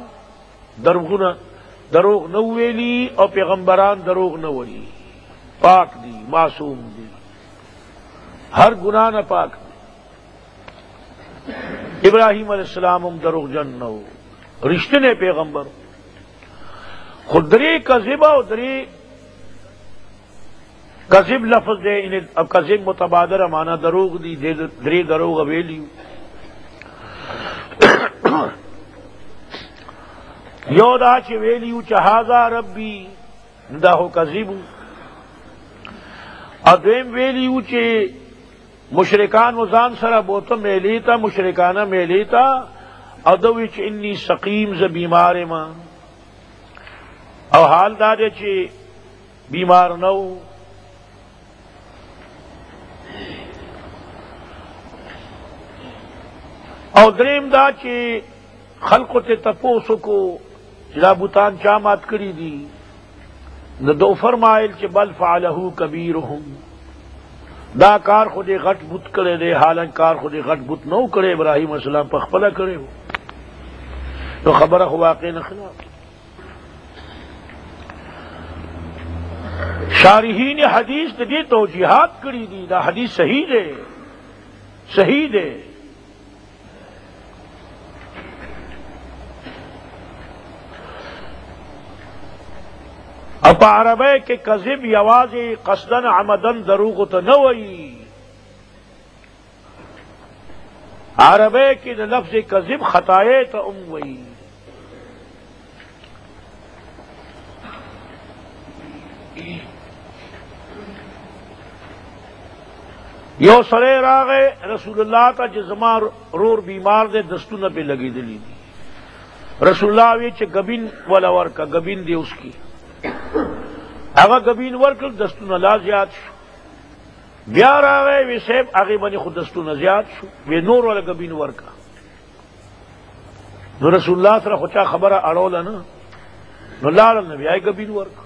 A: دروغ نہ ویلی اور پیغمبران دروغ نہ ویلی پاک دی معصوم دی ہر گناہ نہ پاک دی ابراہیم علیہ السلام ہم دروغ جن نہ ہو رشتے نے پیغمبر خود درے کذبہ اور درے کذب لفظ دے انہیں اب کذب متبادر مانا دروغ دی دری دروغ ویلی یو دا چھ ویلیو چہازا ربی دا ہو کذب ادویم ویلیو چھ مشرکان وزان سرا بوتا میلیتا مشرکانا میلیتا ادوی چھ انی سقیم ز بیمار ماں او حال دا دے چھ بیمار نو او دریم دا چی خلقو تے تپوسو کو جلا بوتان چامات کری دی نہ دو فرمائل چی بل فعلہو کبیرہم دا کار خودے غٹ بت کرے دے حالان کار خودے غٹ بت نو کرے ابراہیم علیہ السلام پخپلا کرے ہو تو خبر واقع نخلاف شارحین حدیث دے توجیحات کری دی دا حدیث صحیح دے صحیح دے اپا عربے کے کذب یواز قصدن عمدن دروغ تنوئی عربے کے لفظ کذب خطائے تموئی یو سرے راغے رسول اللہ تا جزما رور بیمار دے دستوں پہ لگی دلی دی رسول اللہ وی چ گبین والا ورکا گبین دی اس کی اگا گبین ورکل دستوں لا زیاد شو بیا راغے وی سیب آگے بنی خود دستوں زیاد شو وی نور والا گبین ورکا نو رسول اللہ سره خوچا خبر اڑولا نا نو لال نبی آئی گبین ورکا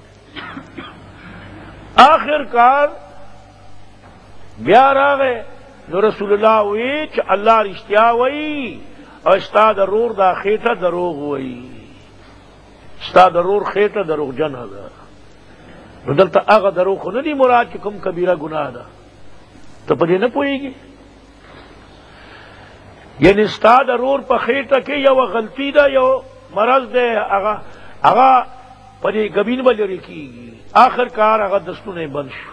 A: آخر کار بیا راغے نو رسول اللہ وی چ اللہ رشتیا وی اور استا ضرور دا خیٹا دروغ وی استا ضرور خیٹا دروغ جن دا نو دلتا آغا دروغ خو ندی مراد چ کم کبیرہ گناہ دا تو پدی نہ پوئی گی یعنی استا ضرور پا خیٹا کے یو غلطی دا یو مرض دے اغا پدی گبین بلری کی آخر کار اغا دستوں بند شو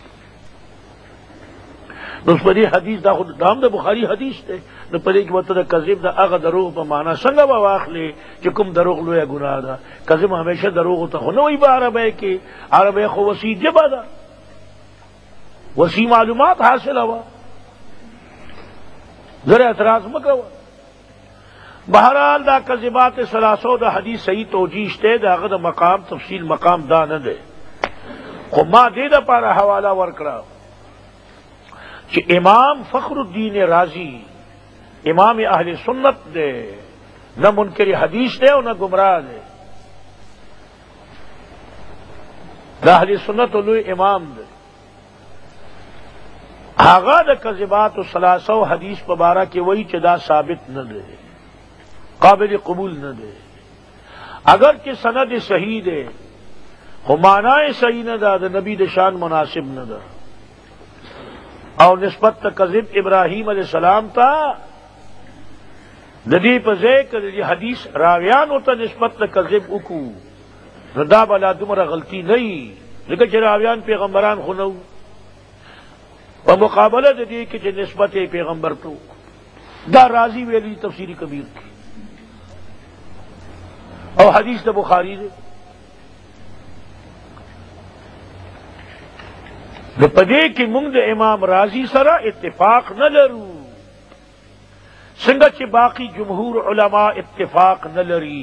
A: نو پدی حدیث دا خود دام دا بخاری حدیث دے نو پدی کی وقت دا کذب دا اغا دروغ پا مانا سنگا با واخلے چکم دروغ لویا گناہ دا کذب ہمیشہ دروغ تا خو نوی با عربے کے عربے خو وسیع جبا دا وسیع معلومات حاصل ہوا ذرا اعتراض مکو بہرحال دا کذبات ثلاثو دا حدیث صحیح توجیش تے دا اغا دا مقام تفصیل مقام دا نہ دے خو ما دے دا پارا حوالہ ورکڑا کہ امام فخر الدین رازی امام اہل سنت دے نہ منکر حدیث دے اور نہ گمراہ دے نہ اہل سنت علوی امام دے آغا دا کذبات و ثلاثو حدیث پبارہ کے وہی چدا ثابت نہ دے قابل قبول نہ دے اگر کہ سند صحیح دے خو معنی صحیح نہ دا نبی دے شان مناسب نہ دا اور نسبت کذب ابراہیم علیہ السلام تا ندی پزے کہ حدیث راویان ہوتا نسبت کذب اکو ردا بلا دمرا غلطی نہیں لیکن چھ راویان پیغمبران خنو بمقابلہ دی کہ چھ نسبت پیغمبر تو دا راضی ویلی تفسیری کبیر کی اور حدیث دا بخاری دے پدے کی منگ امام راضی سرا اتفاق نہ لرو سنگچ باقی جمہور علماء اتفاق نہ لری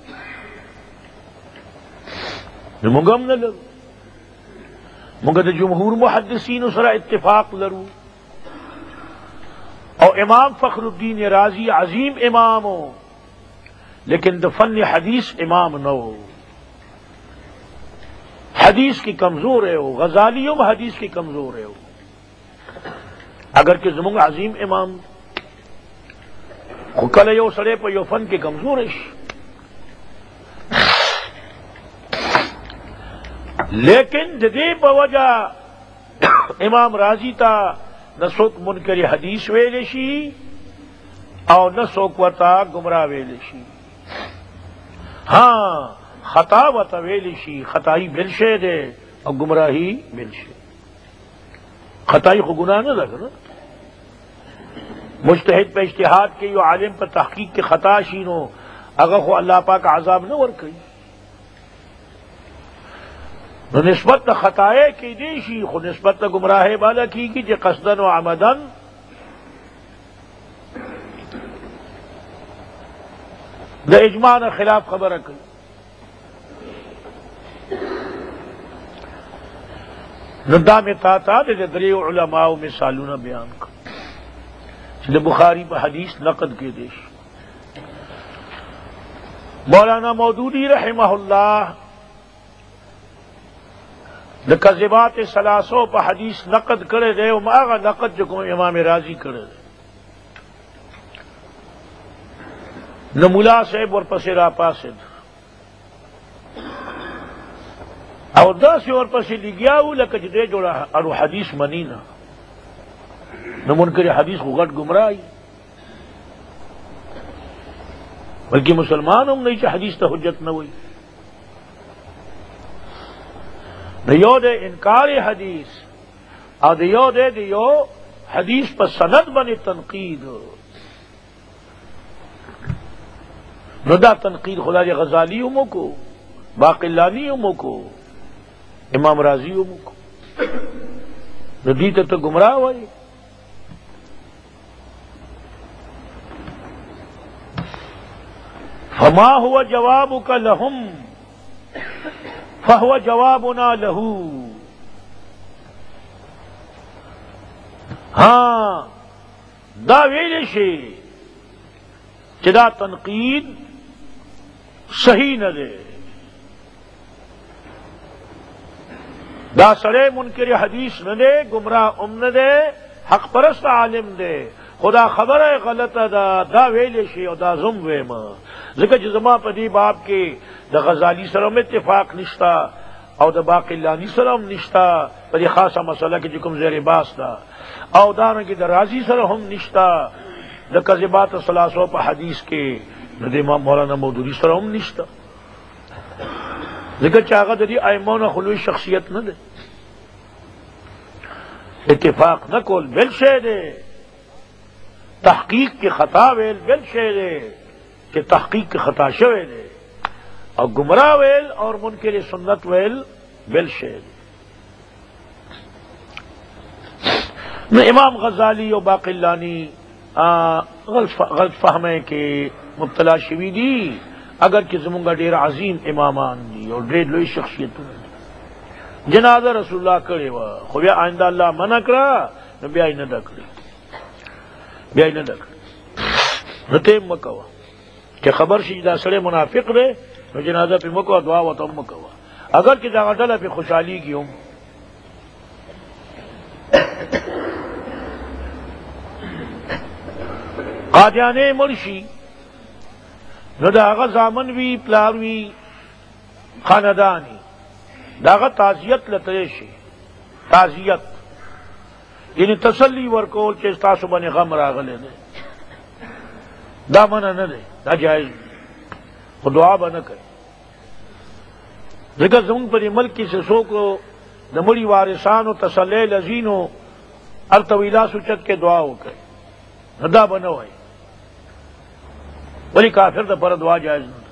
A: منگم نہ لرو منگد جمہور محدثین سرا اتفاق لرو اور امام فخر الدین راضی عظیم امام ہو لیکن دفن حدیث امام نہ ہو حدیث کی کمزور ہے ہو غزالیوں میں حدیث کی کمزور ہے ہو اگر کہ زمانگ عظیم امام کل یو سڑے پہ یو فن کی کمزور ہے لیکن جدی بوجہ امام راضی تا نہ سوک منکر حدیث ویلشی اور نہ سوک وتا گمراہ ویلشی ہاں خطا و طویلشی خطائی ملشے دے اور گمراہی ملشے خطائی کو گناہ نہ لگا نا مجتہد پہ اجتہاد کے یو عالم پر تحقیق کے خطا شینو اگر خو اللہ پاک عذاب نہ ورکئی نو نسبت خطائے کی دیشی خو نسبت گمراہ بالا کی جے قصدن و عمدن دا اجماع نہ خلاف خبر رکھئی ندا میں تا دے دریو علماء مثالوں بیان کر بخاری پر حدیث نقد کے دیش مولانا مودودی رحمہ اللہ کذبات ثلاثو پر حدیث نقد کرے دے ماغا نقد جو کو امام راضی کرے دے نمولا صاحب اور پسرا پاسد اور دس اور پسی لگیا ہوں لکج دے جوڑا اور حدیث منی نہ منکر حدیث کو گٹ گمراہی بلکہ مسلمان ہوں نہیں کہ حدیث تو حجت نہ ہوئی دیو دے انکار حدیث اور دیو حدیث پر سند بنے تنقید ندا تنقید خدا جے غزالی اموں کو باقلانی اموں کو امام راضی اموں کو ندی تو گمراہ ہوئی فما ہوا جواب کا لہم فہو جوابنا لہو ہاں دا ویلشی چدا تنقید صحیح نہ دے دا سڑے منکر حدیث نہ دے گمراہ نہ دے حق پرست عالم دے خدا خبر ہے غلط دا ویلشی اور دا زم ویم ذکر جزما پدی باپ کے دا غزالی سلام اتفاق نشتا اور دا باقلانی سلام نشتا پدی خاصا مسئلہ کی جکم زیر باس دا او دارنگی دا راضی سلام نشتا دا کذبات ثلاثو پا حدیث کے د امام مولانا مودودی سره هم نشته، ځکه چې هغه د دې ائمو خلوی شخصیت نه دی. اتفاق نہ کول بل شے دے، تحقیق کی خطا ویل بل شے دے کہ تحقیق کی خطا شوے دے، اور گمراہ ویل اور منکر سنت ویل بل شے دے. نو امام غزالی اور باقلانی غلط فہمے کے مبتلا شوی دی، اگر کہ زمونگا ډیر عظیم امامان دی اور ډیر لوی شخصیتونه دی. جنازہ رسول اللہ کرے وا خو بیا آئندہ اللہ منع کرا نو بیا یې نه ډکړي، بیا یې نه ډکړي. نو ته یې مکوه چې خبر شي دا سړی منافق دی نو جنازه پې مکوه، دعا ورته هم مکوه، اگر چې دغه ډله پې خوشحالېږي هم. قادیانې مړ شي نو د هغه زامن وي پلار وي خاندانی داغه تعزیت لته شي، تعزیت یعنی تسلی ورکول چې تاسو باندې غم راغلی دی، دا منع نه دی، دا جایز دی، خو دعا به نه کوي. ځکه زمونږ په دې ملک کې چې څوک د مړي وارثانو تسلی لذینو الطویلا سوچت کې دعا وکړي نو دا به نه وایي، ولی کافر دپاره دعا جایز نه.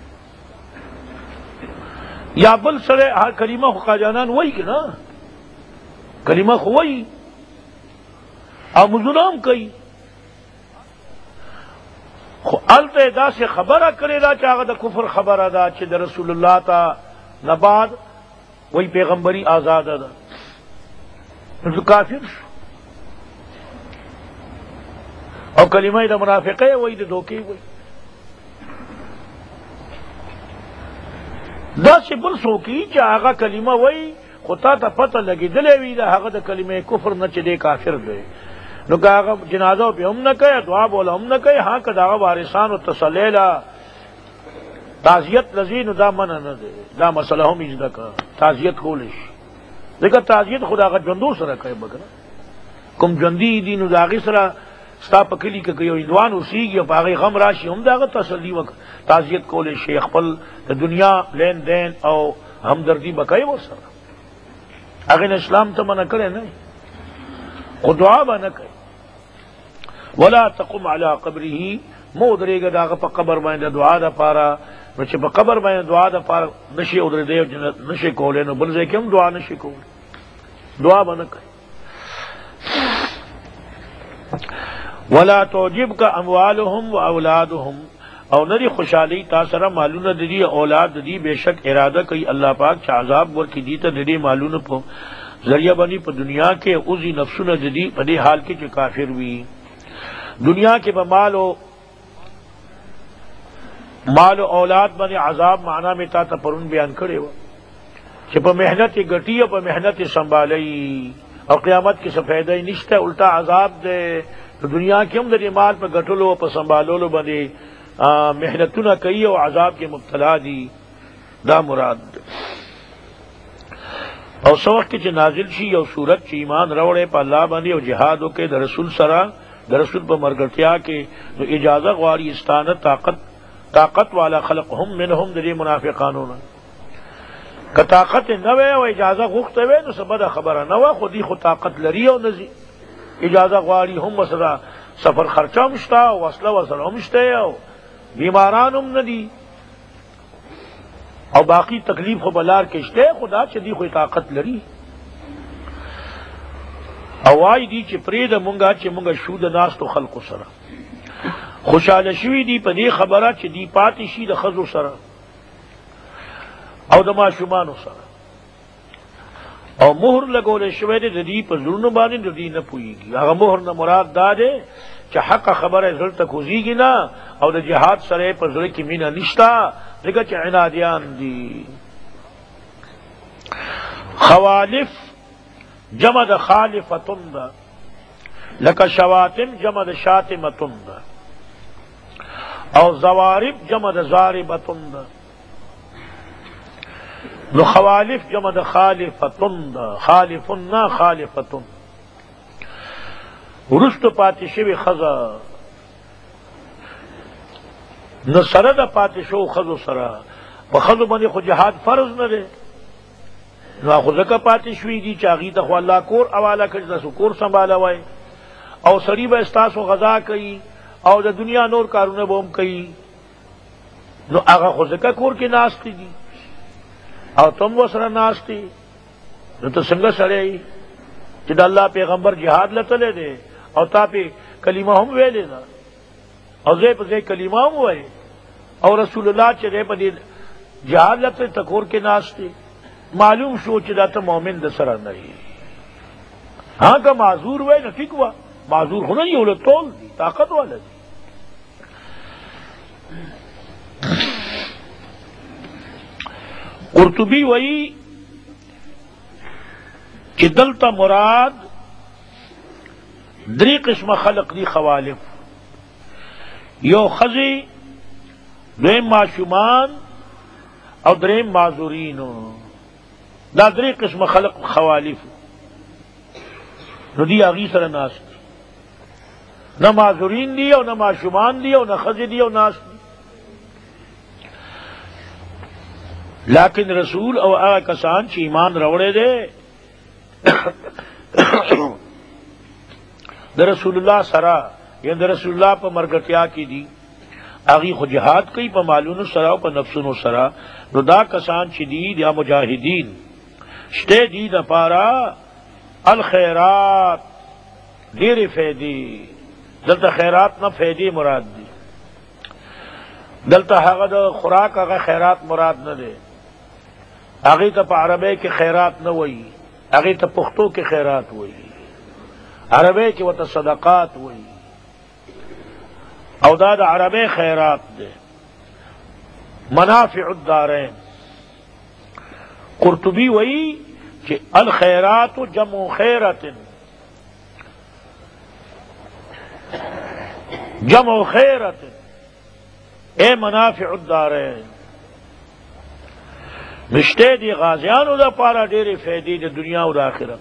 A: یا بل سره کلمه خو قاجانان وای که نه، کلمه خو وای او مزونه هم کوي، خو هلته داسې خبره کړې ده چې هغه د کفر خبره ده چې د رسول الله ته نه بعد وای پیغمبري آزاده ده، نو کافر شو. او کلمه د منافقه وای د دوکې وای. دا چې بل څوک چې هغه کلمه وای خو تا ته پته لګېدلې وي د هغه د کلمې کفر نه چې دی کافر دی، نو که هغه جنازه پې هم نه کوي، دعا بوله هم نه کوي، ها که د هغه وارثانو تسلی له تعزیت لذي نو دا منع نه دی، دا مسله هم زده کړه، تعزیت کولی شي. ځکه تعزیت خو د هغه ژوندو سره کوي، بګنه کوم ژوندي دي نو د هغې سره ستا په کلي کې که یو هندوان اوسېږي او په هغې غم راشي هم د هغه تسلي وکړه، تعزیت کولی شي، خپل د دنیا لین دین او همدردي به کوي ورسره، هغې نه اسلام ته منع کړی نه، خو دعا به نه کوي. ولا تقم علی قبره، مو ودرېږه د هغه په قبر باندې د دعا دپاره، نو چې په قبر باندې دعا دپاره نشي ودرېدی نشي کولی، نو بل ځای کې هم دعا نشي کولی، دعا به نه کوي. ولا تعجبک اموالهم و اولادهم، او ندی خوشحالی تا سره مالونه د دې اولاد د دې بشک اراده کوي الله پاک چې عذاب ورکړي دي ته د دې مالونو په ذریعہ باندې په دنیا کې اوزي نفسونه د دې په دې حال کې چې کافر وي. دنیا کې به مال او اولاد باندې عذاب معنا میں تا ته پرون بیان کړی و چې په محنت ګټي او په محنت سنبالي او قیامت کې څه فائدہ نشته، الٹا عذاب دی. دنیا کې هم د دې مال په ګټلو او په سنبالولو باندې محنتونه کوي او عذاب کې مبتلا دي، دا مراد. او څو وخت چې نازل شي یو صورت چې ایمان راوړې په الله باندې او جهاد وکړي د رسول سره، د رسول په مرګرتیا کې، نو اجازه غواړي استانه طاقت والا خلق هم منهم د دې منافقانو نه. که طاقت نه وي او اجازه غوښته وي نو څه بده خبره نه وه، خو دې خو طاقت لري او نځي، اجازه غواړي، هم ورسره سفر خرچه هم شته او وسله ورسره هم شته او بیماران هم نه دي او باقی تکلیف خو بلار کې شته، خدا چې دې خو طاقت لري. او وای دي چې پرېږده مونږه چې مونږه شو د ناستو خلقو سره خوشحاله شوي دي په دې خبره چې دی پاتې شي د ښځو سره او د ماشومانو سره، او مهر لګولی شوی دی د دې په زړونو باندې د دې نه پوهېږي. هغه مهر نه مراد دا دی چې حق خبره زړه ته کوزېږي نه، او د جهاد سره په زړه کې مینه نشته، ځکه چې عنادیان دي. خوالف جمع د خالفتن ده، لکه شواتم جمع د شاتمتن ده، او زوارب جمع د زاربتن ده. نو خوالف جمع د خالفتن ده، خالفن نه خالفتن. ورستو پاتې شوی ښځه نو سره د پاتې شو خزو سره په خزو باندې خو جهاد فرض نه دی نو خو ځکه پاتې شوي دي چې هغوی ته خو الله کور حواله کړي تاسو کور سنبالوئ او سړي به ستاسو غذا کوي او د دنیا نور کارونه به هم کوي نو هغه خو ځکه کور کې ناست دي او تم ورسره ناست دي نو ته څنګه سړی چې د الله پیغمبر جهاد لتلی دی او تا پې کلمه هم ویلې ده او ځای په ځای کلمه هم وایي او رسول الله چې دی په دې جهاد لته ته کور کې ناست دی معلوم شو چې دا ته مومن د سره نه وي ہاں که معذور وای نو ٹھیک وا معذور خو نه یو له طول دي طاقت والا دي قرطبی وایي چې دلته مراد درې قسمه خلق دي خوالف یو ښځې دویم ماشومان او دریم معذورینو دا درې قسمه خلق خوالف نو دی هغوی سره ناست دي نه معذورین دي او نه ماشومان دي او نه ښځې دي او ناست دي لیکن رسول او هغه کسان چې ایمان راوړی دی د رسول الله سره یا د رسول الله په مرګتیا کې دي هغوی خو جهاد کوي په مالونو سره او په نفسونو سره نو دا کسان چې دي دا مجاهدین شته دي دپاره الخیرات ډېرې فیدې دلته خیرات نه فیدې مراد دي دلته هغه د خوراک هغه خیرات مراد نه دی هغې ته په عربی کې خیرات نه وایي هغې ته پښتو کې خیرات وایي عربی کې ورته صدقات وایي او دا د عربی خیرات دی منافع الدارین قرطبی وایي کہ الخیرات جمع خیرت جمع خیرت اے منافع الدارین نشتے دی غازیانو دا پارا ډېرې فیدې د دنیا او د آخرت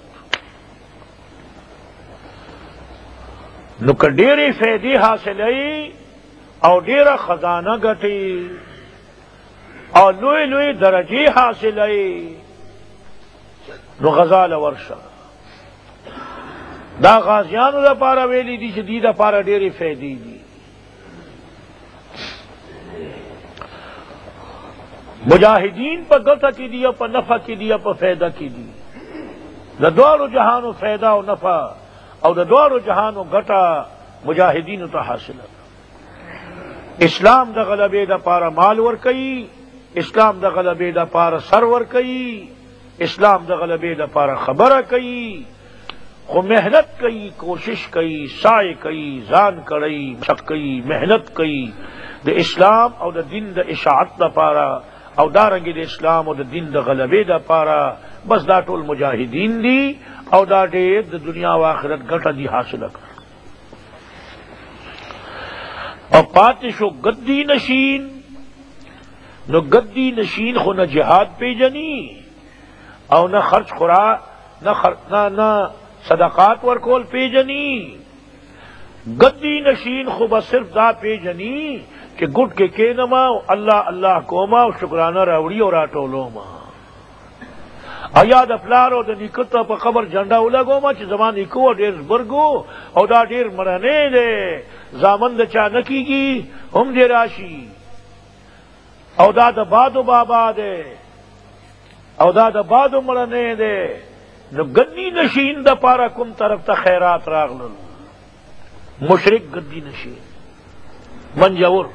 A: نو که ډېرې فیدې حاصلوي او ډېره خزانه ګټي او لوی لوی درجې حاصلوي نو غزال ورشه دا غازیانو دا پارا ویلی دی چې دی دا پارا ډېرې فیدې دي مجاہدین پا گٹا کی دیا پا نفع کی دیا پا فیدہ کی دی دا دوارو جہانو فیدہ و نفع او دا دوارو جہانو گٹا مجاہدین تا حاصل اسلام دا غلبے دا پارا مال ور کئی اسلام دا غلبے دا پارا سر ور کئی اسلام دا غلبے دا پارا خبر کئی خو محنت کئی کوشش کئی سائے کئی زان کڑئی مشق کئی محنت کئی دا اسلام او دا دین دا اشاعت دا پارا او دارنگی دا اسلام او دا دین دا غلبے دا پارا بس دا ټول مجاہدین دی او دا دیر دا دنیا و آخرت گٹا دی حاصل کر اور پاتشو گدی نشین نو گدی نشین خو نہ جہاد پی جنی او نہ خرچ خورا نہ صدقات ورکول پی جنی گدی نشین خو بس صرف دا پی جنی کہ گٹ کے کینما اللہ اللہ کوما شکرانہ راوڑی اور آٹولو ما ایاد افلارو دا نکتا پا قبر جنڈا لگو ما چی زمان اکو دیر برگو او دا دیر مرنے دے زامن دا چا نکی گی ہم دیر آشی او دا دا بادو بابا دے او دا دا بادو مرنے دے نو گدی نشین دا پارا کم طرف تا خیرات راغلل مشرک گدی نشین منجور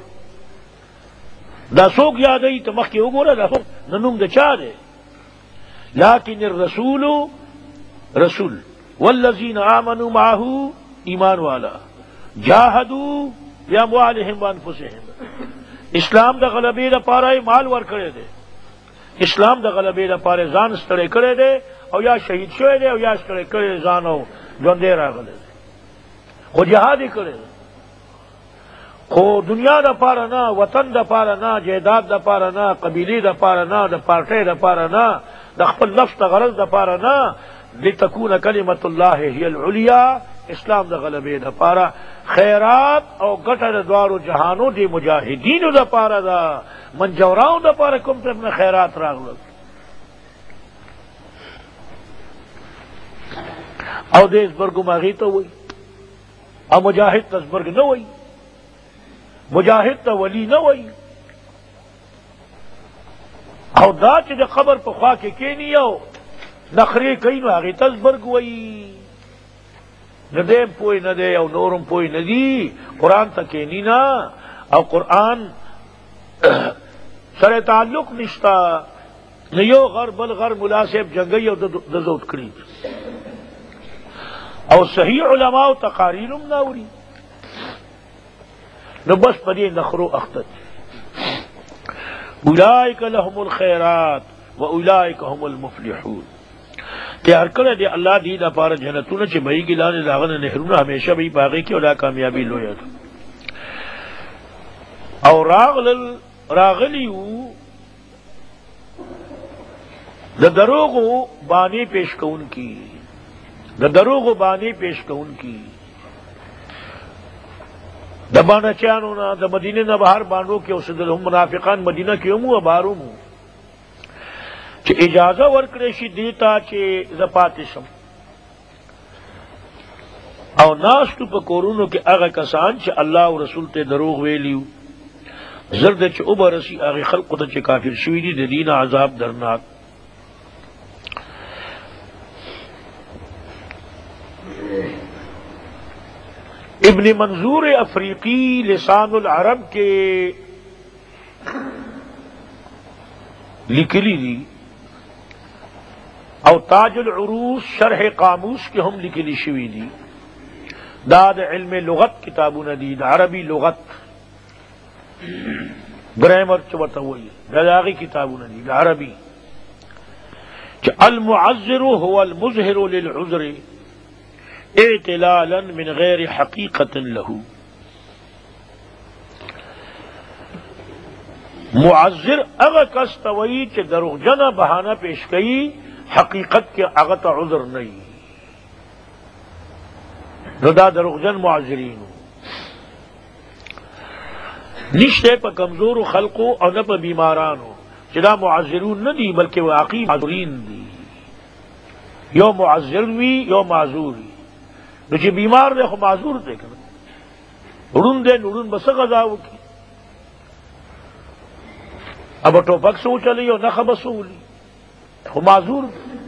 A: دا سوک یاد ای تو مخی اگورا دا سوک ننوم دا چا دے لیکن الرسول رسول والذین آمنوا معه ایمان والا جاہدوا باموالہم وانفسہم اسلام دا غلبی دا پارا مال ور کرے دے اسلام دا غلبی دا پارا زان ستڑے کرے دے او یا شہید شوئے دے او یا ستڑے کرے زانو جوندے راغلے دے خو جہادی کرے دے خو دنیا دا پارا نا وطن دا پارا نا جیداد دا پارا نا قبیلی دا پارا نا دا پارٹے دا پارا نا دا خپل نفس دا غرض دا پارا نا لتکون کلمت اللہ ہی العلیاء اسلام د غلبې د پاره خیرات او ګټه د دوارو جهانو دی مجاهدینو د پاره دا منجوراو د پاره کوم څه خیرات راغلل او د زبرګو ماغي ته وای او مجاهد ته زبرګ نه وای مجاهد ته ولی نه وای او دا چې د قبر په خوا کې کینی یو نخری کوي نو هغه ته زبرګ وای نه دې پوي نه دی او نورم پوي نه دی قرآن ته کینی نه او قرآن سره تعلق نشتا نه یو غر بل غر مناسب جنگي او د زوت کړی او صحیح علماء او تقاریرم ناوري نو بس پدې نخرو اختت اولئک لهم الخيرات واولئک هم المفلحون تیار کړه دی الله دې د پاره جنتونه چې بهي ګلان لاغنه نهرونه همیشه به باغی کې ولا کامیابی لوی او راغلیو د دروغو بانی پیش کون کی د دروغو بانی پیش کون کی د بانچانو نه د مدینه نه بهر باندو کې اوس د منافقان مدینه کې مو بارو مو چې اجازه ورکړې شي دیتا چې زپات شم او ناشتو په کورونو کې هغه کسان چې الله او رسول ته دروغ ویلیو زرد چې اوبرسي هغه خلق ته چې کافر شوی دي د دین عذاب درناک ابن منظور افریقی لسان العرب کے لکلی دی او تاج العروس شرح قاموس کے ہم لکلی شوی دی داد علم لغت کتابوں دی عربی لغت گرامر چوتا ہوئی دلاغی کتابوں دی عربی المعذر هو المظهر للعذر اعتلالا من غیر حقیقت له معذر اغا کس توئی چه دروغ جنا بہانہ پیش کئی حقیقت کے اغا تا عذر نہیں نو دا دروغ جن معذرین نشتے پا کمزور خلقو او نہ پا بیمارانو چدا معذرون نہ دی بلکہ واقعی معذورین دی یو معذر وی یو معذور وی نو چې بیمار دی خو معذور دی کنه وړون دی وړون بس غذا وکي اب ټوپک سو چلی او نه خبسولی خو معذور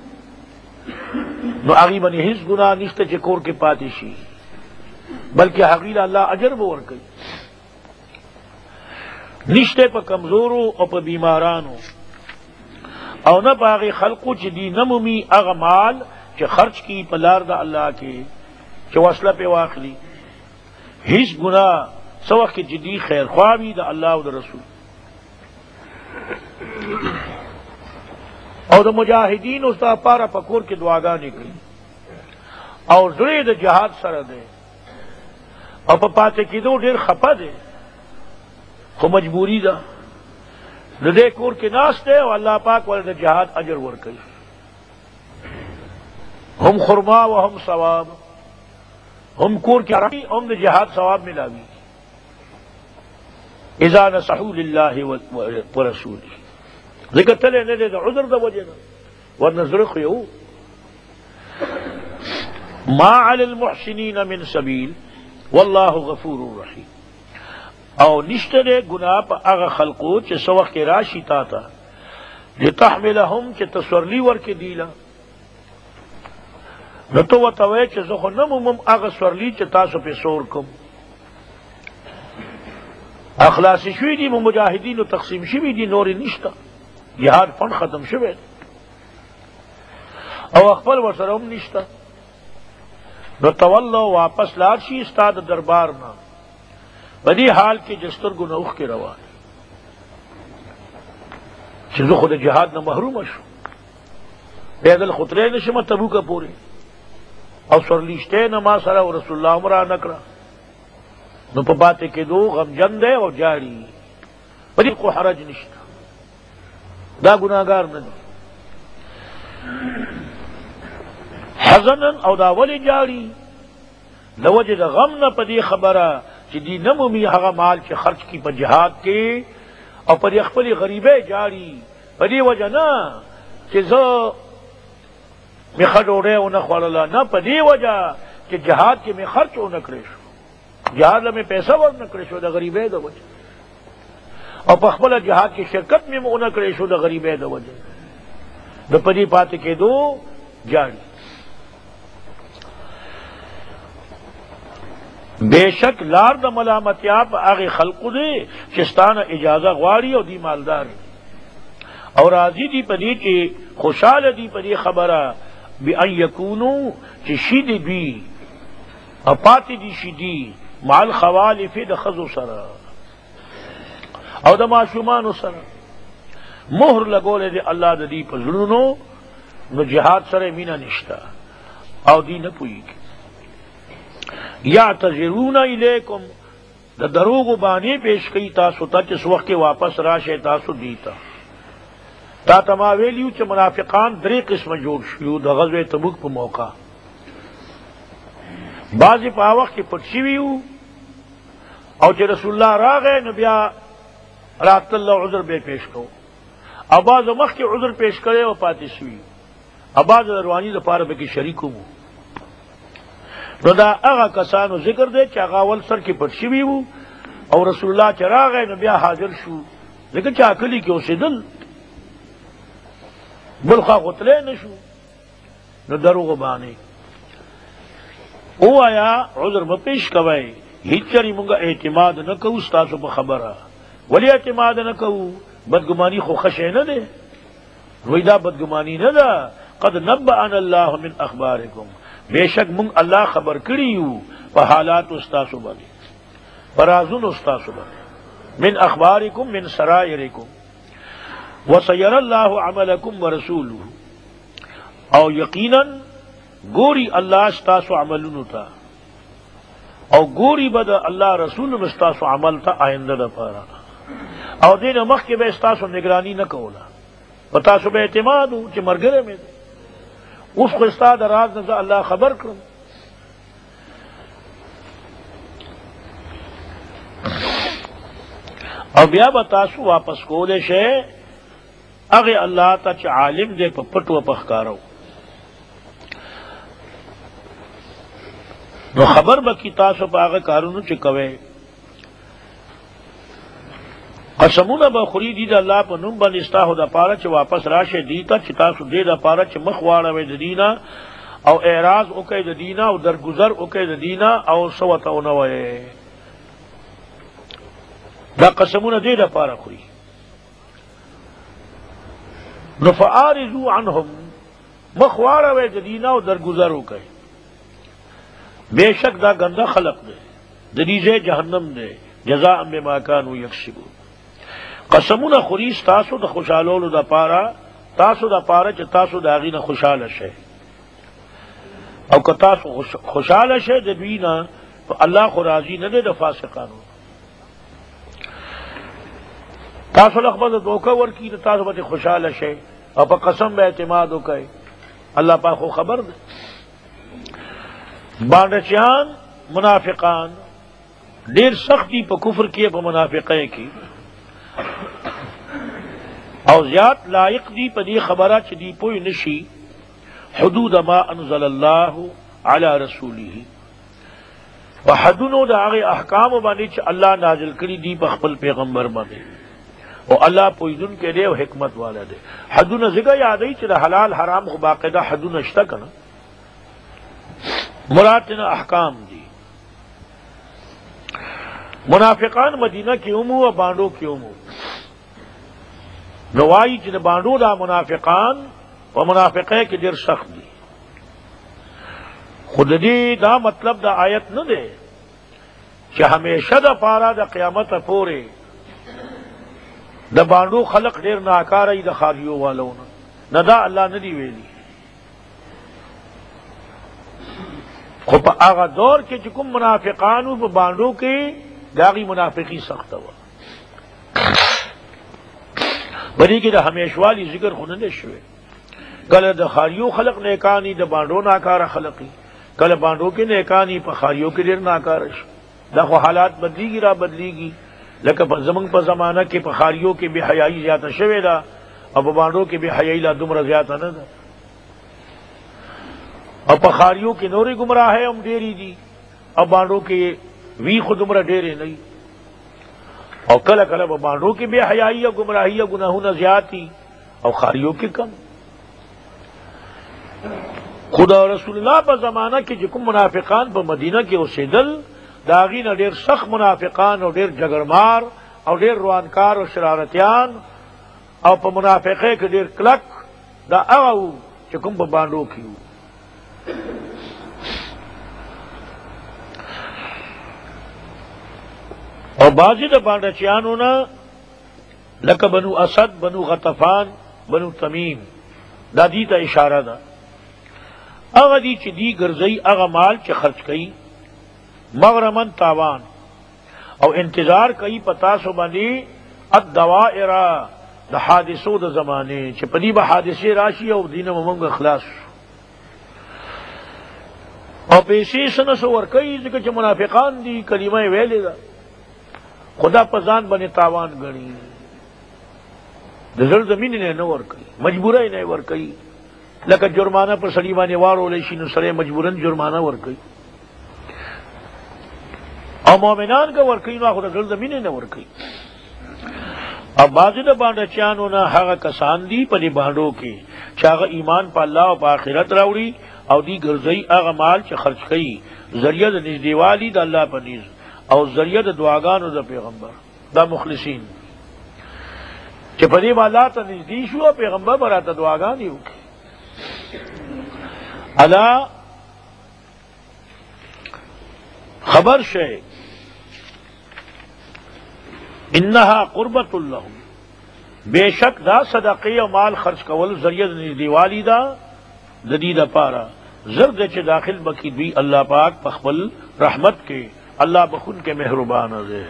A: نو هغه باندې هیڅ ګناه نشته چې کور کې پاتې شي بلکې هغه الله اجر به ورکړي نشته په کمزورو او په بیمارانو او نه باغی خلقو چې دی نمومی هغه مال چې خرج کی په لار د الله کې چې وصله په واخلي هیڅ ګناه سو وخت جدي خیر خواهی د الله او د رسول او د مجاهدین او د پاره پکور کې دعاګانې کوي او زړه د جهاد سره ده او په پاتې کېدو ډېر خپه ده خو مجبوری ده د دې کور کې ناس ده او الله پاک ول د جهاد اجر ورکوي هم خرما و هم ثواب ہم کور کی عربی ہم نے جہاد ثواب ملاوی اذا نصحوا للہ ورسولہ ذکر تلے نے دے عذر دا وجہ ورنہ زرق یو ما علی المحسنین من سبیل واللہ غفور رحیم او نشتر گناہ پا اغا خلقو چے سوق کے راشی تا تا لتحملہم چے تصورلی ور کے دیلا نو تو وتوی چې زه خو نه مومم هغه سورلی چې تاسو په سور کوم اخلاص شوی دي مجاهدینو تقسیم شوی دي نور نشته جهاد فن ختم شوی او خپل ورسره هم نشته نو تولو واپس لاړ شي استاد دربار نه په دې حال کې جستر ګناوخ کې روان چې زه خو د جهاد نه محروم شوم پیدل خطرې نشم تبوک پوری او سرلیشتے نما سره و رسول اللہ عمرہ نکرا نو پا باتے کے دو غم جن دے اور جاری پدی کو حرج نشتا دا گناہگار ندی حزنن او دا ولی جاری لوجه د غم نه په دې خبره چې دی نه مومي هغه مال چې خرج کی په جهاد کې او په خپل غریبۍ جاری په دې وجه نه چې زه می خډوړې او نه خوړله، نه په دې وجه چې جهاد کې می خرچ او نه کړی شو، جهاد له می پیسې ور نه کړی شو د غریبۍ د وجه، او په خپل جهاد کې شرکت می مو نه کړی شو د غریبۍ د وجه، د پدې پاتې کېدو جاری. بے شک لار د ملامتیا په هغه خلقو دی چې ستانه اجازه غواړي او دی مالدار او راضی دی پدې چې خوشاله دی پدې خبره بأن یکونو چې شید دی او پاتې دی شیدی مال خوالف د خزو سره او د ماشومان سره مہر لګولې دی الله د دې په زړونو، نو جهاد سره مینا نشتا او دی نه پوهیږي. یعتذرون الیکم د دروغ باندې پیش کوي تاسو ته چې وخت کې واپس راشه تاسو دیتا تا تما ویلیو چې منافقان درې قسمه جوړ شو د غزوه تبوک په موقع، بعضی په وخت کې پټ شوي وو او چې رسول الله راغی نو بیا رات الله عذر به پیش کو، او بعض مخ کې عذر پیش کړي او پاتې شوي، او بعض رواني لپاره به کې شریک وو. نو دا هغه کسانو ذکر دی چې هغه اول سر کې پټ شوي وو او رسول الله چې راغی نو بیا حاضر شو، ځکه چې عقلی کې اوسېدل بل خوا غتلی نه شو، نو دروغ باندې اوایا عذر مه پیش کوئ، هیڅ چرې مونږ اعتماد نه کوو ستاسو په خبره. ولی اعتماد نه کوو؟ بدګماني خو ښه شی نه دی، وایي دا بدګماني نه ده. قد نبأنا الله من اخبارکم، بے شک مونږ الله خبر کړي یو په حالات استاسو باندې، په رازونو استاسو باندې، من اخبارکم من سرائرکم وسيرى الله عملکم ورسوله، او یقینا ګوري الله استاسو عملونو ته او ګوري بد الله رسول استاسو عمل ته آینده لپاره، او دین مخکې به استاسو نگرانی نه کوله، پتا سو به اعتماد چې مرګره مې اوس خو ستا د راز نه الله خبر کړم. او بیا به تاسو واپس کولی شئ هغه الله ته چې عالم دی په پټو په ښکارو، نو خبر به کی تاسو په هغه کارونو چې کوئ. قسمونه به خوري دي د الله په نوم باندې ستاسو د پاره چې واپس راشه دی ته چې تاسو دې د پاره چې مخ واړوئ د دینه او اعراض وکئ د دینه او درگذر وکئ د دینه او سوته ونه وایئ. دا قسمونه دې د پاره خوري. نو فاعرضوا عنهم، مخ واړوئ د دینه او درگذر وکئ. بے شک دا گنده خلق دی، د دې ځای جهنم دی، جزاء بما كانوا یکسبون. قسمونه خوري تاسو د خوشالولو د پاره، تاسو د پاره چې تاسو د هغې نه خوشحاله شئ، او که تاسو خوشحاله شئ د دوی نه، الله خو راضي نه دی د فاسقانو. تاسو له خپله دوکه ورکړي د تاسو به خوشحاله شئ او په قسم به اعتماد وکئ، الله پاک خو خبر دی. باندچیان منافقان ډیر سختی په کفر کې په منافقۍ کې، او زیات لائق دی په دې خبره چې دی پوه نشي حدود ما انزل الله علی رسوله، په حدونو د هغې احکامو باندې چې الله نازل کړي دي په خپل پیغمبر باندې، او الله پوهېدونکی دی او حکمت والا دی. حدونه ځکه یادوي چې د حلال حرام خو باقاعده حدونه شته که نه، مراد نه احکام دي. منافقان مدینه کې هم او بانډو کې هم، نو وایي چې د بانډو دا منافقان په منافقۍ کې ډېر سخت دي. خو د دې دا مطلب د آیت نه دی چې همیشه د پاره د قیامته پورې د بانډو خلق ډېر ناکاره وي د خاریو والو نه، دا الله نه دی ویلي. خو په هغه دور کې چې کوم منافقانو په بانډو کې د هغې منافقي سخته وه، په دې کې د همیشوالي ذکر خو نه دی شوی. کله د خاریو خلق نیکان دي، د بانډو ناکاره خلق وي، کل بانڈو کے نیکانی پخاریوں کے ډیر ناکارش دا خو حالات بدلیږي را بدلیږي لکه په زمنګ په زمانہ کې پخاریوں کې بے حیايي زیاته شوې ده او په بانډو کې بے حیايي لا دومره زیاته نه ده او پخاریوں کې نورې گمراهۍ هم ډېرې دي او بانډو کې وی خو دومره ډېرې نه او کله کله په بانډو کې بے حیايي او گمراهي او ګناهونه زیات دي او خاریوں کې کم خدا رسول الله په زمانہ کې چې کوم منافقان په مدینه کې اوسېدل دا غي نه ډېر سخت منافقان او ډېر جګړمار او ډېر روانکار او شرارتيان او په منافقه کې ډېر کلک دا هغه چې کوم په باندې کېو او بعضې د باندچیانو نه لکه بنو اسد بنو غطفان بنو تمیم دا دې ته اشاره ده هغه دي چې دی ګرځي هغه مال چې خرچ کوي مغرمن تاوان او انتظار کوي پتا سو باندې الدوائر د حادثو د زمانه چې پدی به حادثه راشي او دینه موږ اخلاص او پیسې سن سو ور کوي ځکه چې منافقان دي کلمه ویلې ده خدا په ځان باندې تاوان غني د زړه زمين نه ور کوي مجبورای نه ور کوي لکه جرمانه پر سړي باندې وارول شي نو سره مجبورن جرمانه ور کوي او مومنان کا ورکی نو خود دل زمین نه ورکی اب بعضی د باندې چانو نه هغه کسان دي په دې باندې کې چې هغه ایمان په الله او په آخرت راوړي او دی ګرځي هغه مال چې خرج کوي ذریعہ د نږدېوالي د الله په نيز او ذریعہ د دعاګانو د پیغمبر دا مخلصین چې په دې الله ته نږدې شو پیغمبر براته دعاګانې وکړي الا خبر شے انہا قربت لہم بے شک دا صدقی و مال خرچ کول ذریعہ دیوالی دا ددید پارا زرد چ داخل بکی بھی اللہ پاک پخبل رحمت کے اللہ بخن کے مہربان ہے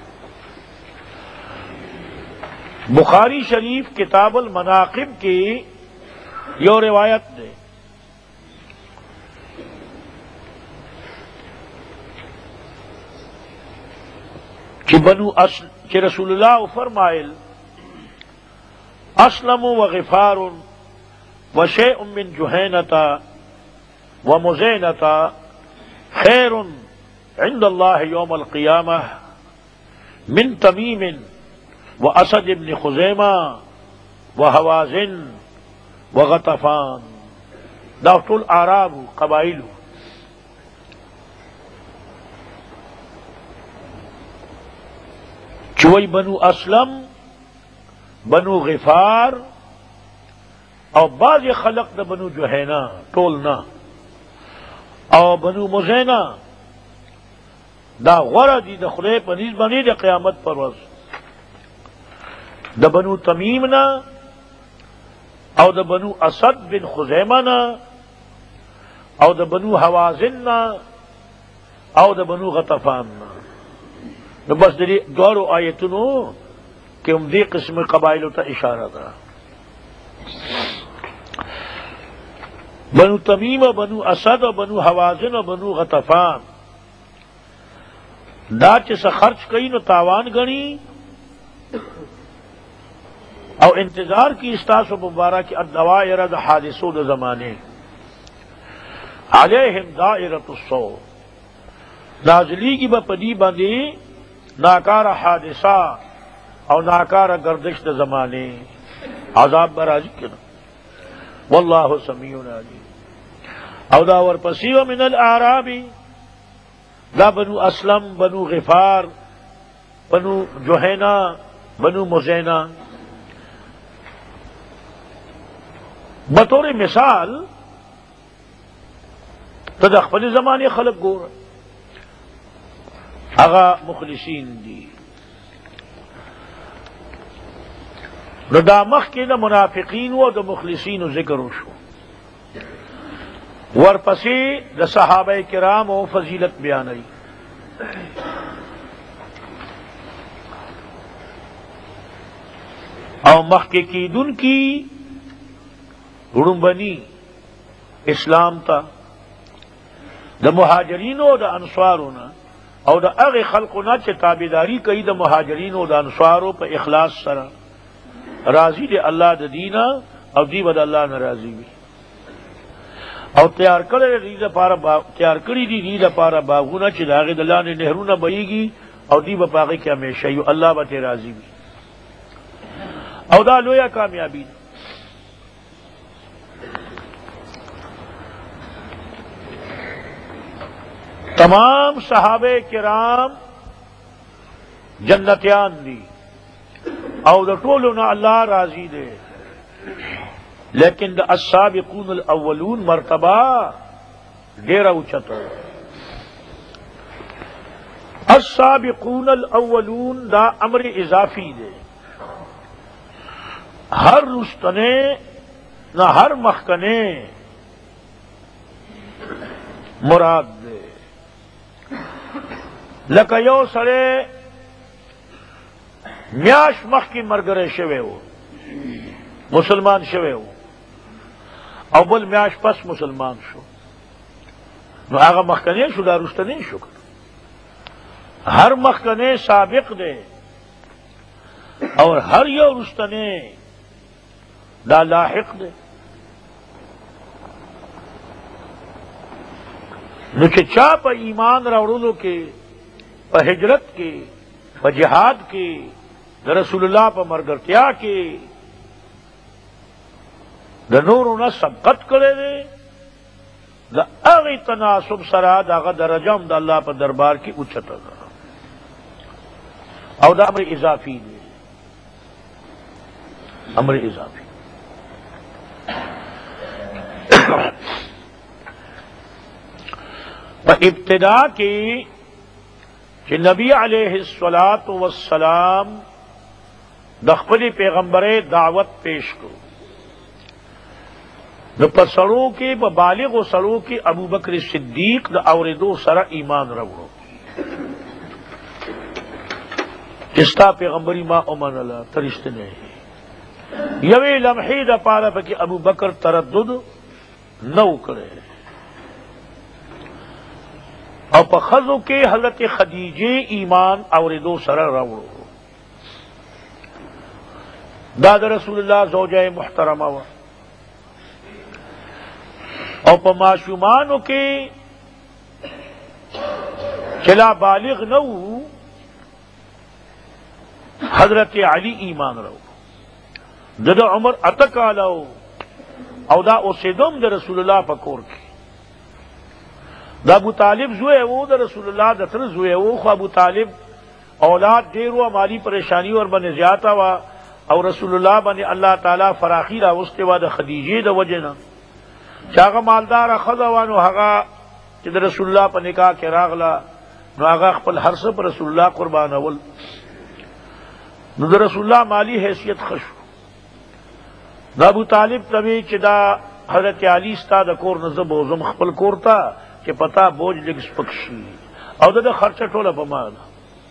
A: بخاری شریف کتاب المناقب کی یو روایت دے کہ رسول اللہ فرمائل اسلم و غفار و شیء من جہینتا و مزینتا خیر عند اللہ یوم القیامہ من تمیم و اسد ابن خزیمہ و حوازن و غطفان دافت الاعراب قبائل چوئی بنو اسلم بنو غفار او بعض خلق دا بنو جوہینا ٹولنا او بنو مزینا دا غورا دی دا خدای پنیز بنی دا قیامت پر وز دا بنو تمیمنا او دا بنو اسد بن خزیمنا او دا بنو حوازننا او دا بنو غطفاننا نو بس دلی دوارو آیتونو کہ ہم دی قسم قبائلوں تا اشارہ دا بنو تمیم و بنو اسد و بنو حوازن و بنو غطفان دا چسا خرچ کئی نو تاوان گنی او انتظار کی استاس و مبارہ کی الدوائر دا حادثو دا زمانے علیہم دائرۃ السوء نازلی کی با پدی باندی ناکار حادثہ او ناکار گردش دا زمانے عذاب برازی کنا واللہ سمیع علیم او دا ورپسیو من الاعرابی دا بنو اسلم بنو غفار بنو جوہینا بنو مزینا بطور مثال تدخل زمانے خلق گور اغا مخلصین دی نو دا مخ کے دا منافقین و دا مخلصین و ذکر شو ورپسی دا صحابہ کرام و فضیلت بیانائی او مخ کے کی دن کی رنبنی اسلام تا د مهاجرینو د انصارو نه او د هغه خلقو نه چې تابعداري کوي د مهاجرینو د انصارو په اخلاص سره راضي دی الله د دینه او دی به د الله نه راضي وي او تیار کړی دی دی لپاره باغونه چې د هغې د لاندې نهرونه بهیږي او دی به په هغې کې همیشه وي الله به ترې راضي وي او دا لویه کامیابي ده تمام صحابہ کرام جنتیان دی او د ټولو نه الله راضي دی لیکن د السابقون الاولون مرتبہ ډیره اوچته السابقون الاولون دا امر اضافی دی ہر رستنے نہ ہر مخکنے مراد دے لکه یو سړی میاش مخکې مرګره شوی و مسلمان شوی و او بل میاش پس مسلمان شو نو هغه مخکنی شو دا رستنی شو هر مخکنی سابق دے اور ہر یو رستنی دا لاحق دے نو چې چا په ایمان راوړلو کې په هجرت کې په جهاد کې د رسول الله په مرګرتیا کې د نورو نه سبقت کړی دی د هغې تناسب سره د هغه درجه هم د الله په دربار کې اوچته ده او دا امر اضافي دی امر اضافي په ابتدا کې چې نبی علیہ الصلاۃ والسلام د خپل پیغمبري دعوت پیش کړو نو په سړو کې په بالغو سړو کې ابوبکر صدیق د اوریدو سره ایمان راوړو چې ستا پیغمبري ما ومنله ته رښتینی یوې لمحې دپاره پکې ابوبکر تردد نه و کړی او په ښځو کې حضرت خدیجه ایمان اوریدو سره راوړو دا د رسول الله زوجه محترمه وه او په ماشومانو کې چې لا بالغ نه وو حضرت علی ایمان راوړو د عمر 8 کاله او دا اوسېدم د رسول الله په کور کې دا ابو طالب زوی وو د رسول الله د تر زوی وو خو ابو طالب اولاد ډیر و مالی پریشانی ور باندې زیاته وا او رسول الله باندې الله تعالی فراخی راوسته وا د خدیجه د وجنه چاغه مالدار خزوانو هغه چې د رسول الله په نکاح کې راغله نو هغه خپل هر څه پر رسول الله قربانول نو د رسول الله مالی حیثیت خشو دا ابو طالب تبي چې دا حضرت علی ستا د کور نه زبوزم خپل کور ته چې پتا بوج لګ سپکشي او د خرچه ټوله په ما ده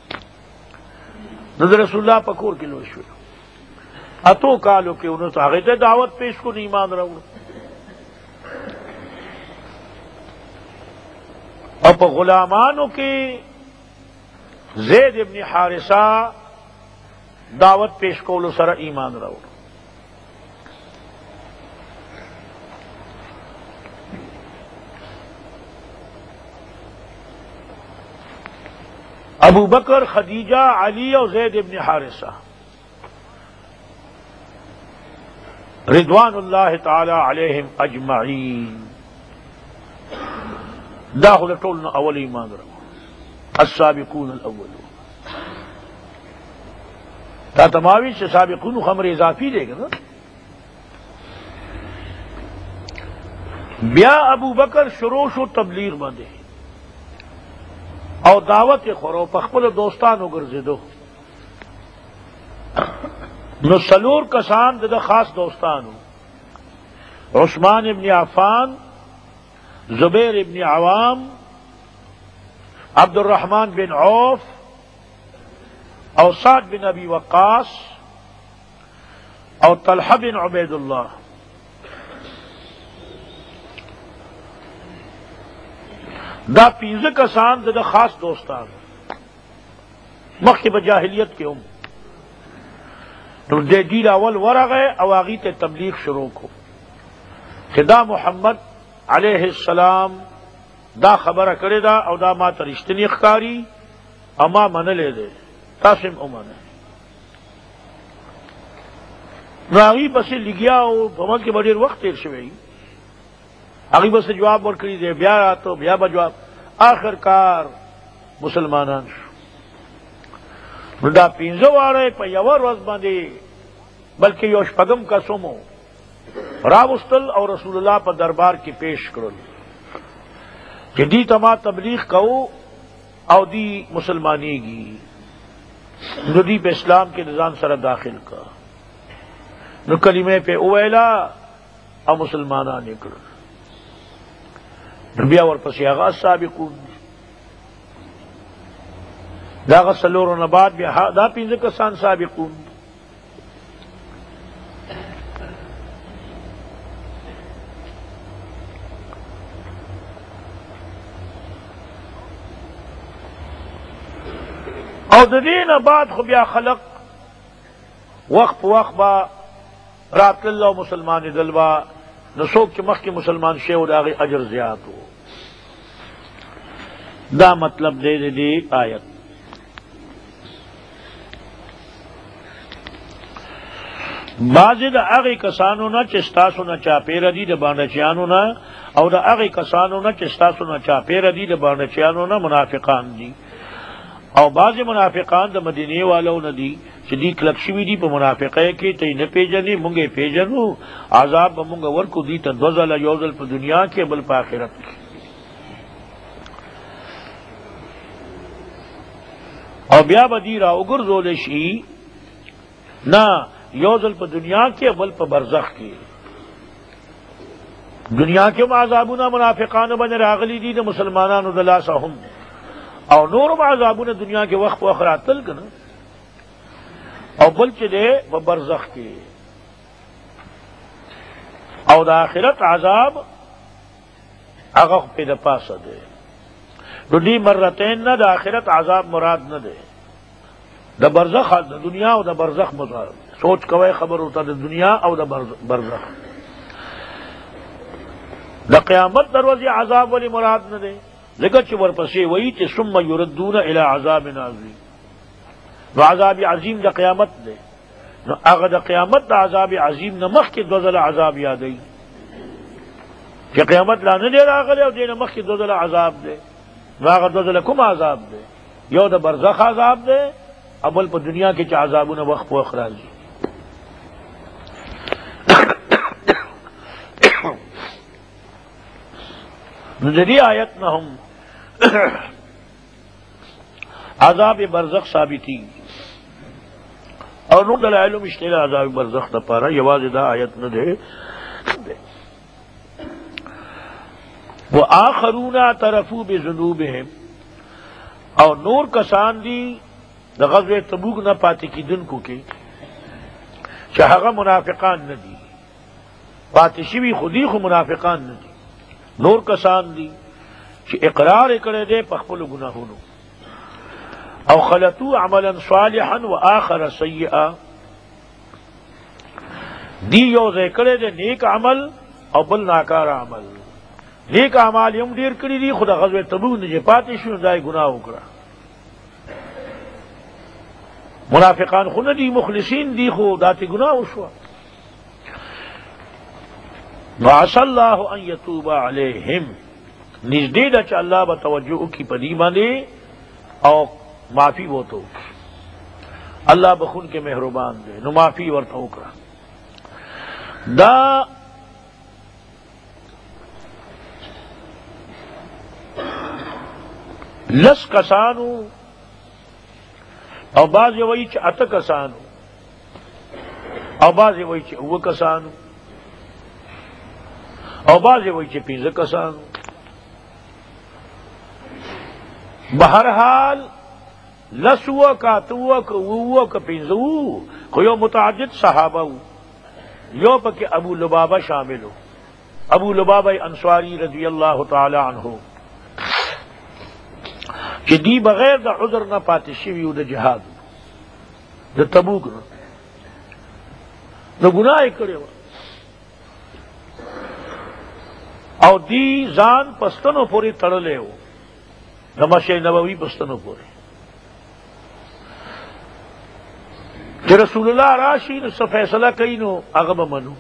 A: د رسول الله په کور کې لوي شو اتو کالو کې انہوں ته هغه ته دعوت پیش کو ایمان راوړ او په غلامانو کې زید ابن حارثه دعوت پیش کولو سره ایمان راوړ ابو بکر خدیجہ علی اور زید ابن حارثہ رضوان اللہ تعالی علیہم اجمعین داخل ټولنا اول ایمان راوړ السابقون الاولون تا تماوی سے سابقون خمر اضافی دے گا نا بیا ابو بکر شروع شو تبلیغ باندې او دعوت خورو په خپل دوستانو ګرځیدو نو سلور کسان د خاص دوستانو عثمان ابن عفان زبیر ابن عوام عبد الرحمن بن عوف او سعد بن ابی وقاص او طلحہ بن عبید اللہ دا پینزه کسان د خاص دوستان مخکې په جاهلیت کې هم نو د دې اول ورغه او هغې ته تبلیغ شروع کو چې دا محمد علیه السلام دا خبره کړې ده او دا ما ته رښتینی ښکاري او ما منلی دی تاسو هم ومنئ. نو هغې پسې لګیا او په منځ کې به ډېر وخت تېر شوی هغې بس جواب ورکړي دی بیا راته بیا به جواب آخر کار مسلمانان شو. نو دا پینځه واړه په یوه ورځ باندې بلکې یو شپږم کس هم راوستل او رسول الله په دربار کې پیش کړل چې دې ته ما تبلیغ کوو او دی مسلمانېږي نو دی په اسلام کې ځان سره داخل کا نو کلمه په وویلا او مسلمانان یې کړل. بیا ورپسې هغه سابقون دا هغه څلورو نه بعد بیا دا پنځه کسان سابقون. او د دې نه بعد خو بیا خلق وخت په وخت با راتلل او مسلمانېدل با نو څوک چې مخکې مسلمان شوی و د هغې اجر زیات و. دا مطلب دی د دې آیت. بعضې د هغې کسانو نه چې ستاسو نه چاپېره دي د باندچیانو نه او د هغې کسانو نه چې ستاسو نه چاپېره دي د باندچیانو نه منافقان دي او بعضې منافقان د مدینې والو نه دي چې دی کلک شوي دي په منافقۍ کې ته یې نه پېژنې مونږ یې پېژنو عذاب به مونږ ورکو دوی ته دوه ځله یو ځل په دنیا کې بل په آخرت کې. او بیا به دی را وګرځولی شي نه یو ځل په دنیا کې بل په برزخ کې. دنیا کې هم عذابونه منافقانو باندې راغلي دي د مسلمانانو د لاسه هم او نورم عذابونه دنیا کې وخت په وخت راتل که نه او بل چې دی په برزخ کې او د آخرت عذاب هغه خو پې د پاسه دی. نو دې مرتين نه د آخرت عذاب مراد نه دی د برزخ د دنیا او د برزخ مراد. سوچ کوئ خبر ہوتا د دنیا او د برزخ د قیامت دروازې عذاب ولی مراد نه دی ځکه چې ورپسې وایي چې ثم یردون الی عذاب عظیم. نو عذاب عظیم د قیامت دی نو هغه د قیامت د عذاب عظیم نه مخکې دوه ځله عذاب یادوي چې قیامت لا نه دی راغلی او دې نه مخکې دوه ځله عذاب دی. نو هغه دوه ځله کوم عذاب دی؟ یو د برزخ عذاب دی او بل په دنیا کې چې عذابونه وخت په وخت راځي. نو د دې آیت نه هم عذاب برزخ ثابتی او نور دلائل مشته د عذاب برزخ لپاره یوازې دا آیت نه دی. وآخرون اعترفوا بذنوبهم او نور کسان دي د غزوه تبوک نه پاتې کیدونکو کې چې هغه منافقان نه دي پاتې شوي خودي خو منافقان نه دي نور کسان دي چې اقرار کړی دی په خپلو ګناهونو او خلطوا عملا صالحا وآخر سیئا دی یو ځای کړی دی نیک عمل او بل ناکار عمل. نیک اعمال هم ډېر کړي دي خو د غزوه تبوک نه چې پاتې شو دا یې ګناه وکړه. منافقان خو نه دي مخلصین دي خو داتې ګناه وشوه. وعسى الله ان يتوب عليهم نږدې ده چې الله به توجه وکړي په دې باندې او معافي ورته وکړي. الله بخون کې مهربان دی نو معافي ورته وکړه. دا لس کسانو او بعض وایي چې اته کسانو او بعض وایي چې اووه کسانو او بعض وایي چې پنځه کسانو. بهرحال لس وه که اته وه که اووه وه که پنځه وو خو یو متعدد صحابه وو. یو پکې ابو لبابه شامل و ابو لبابه انصاری رضی الله تعالی عنہ چې دی بغیر د عذر نه پاتې شوي د جهاد د تبوک نه د ګناه یې کړې وه او دی ځان پستنو پورې تړلی و د مسجد نبوي پستنو پورې چې رسول الله راشي نو څه فیصله کوي نو هغه به منو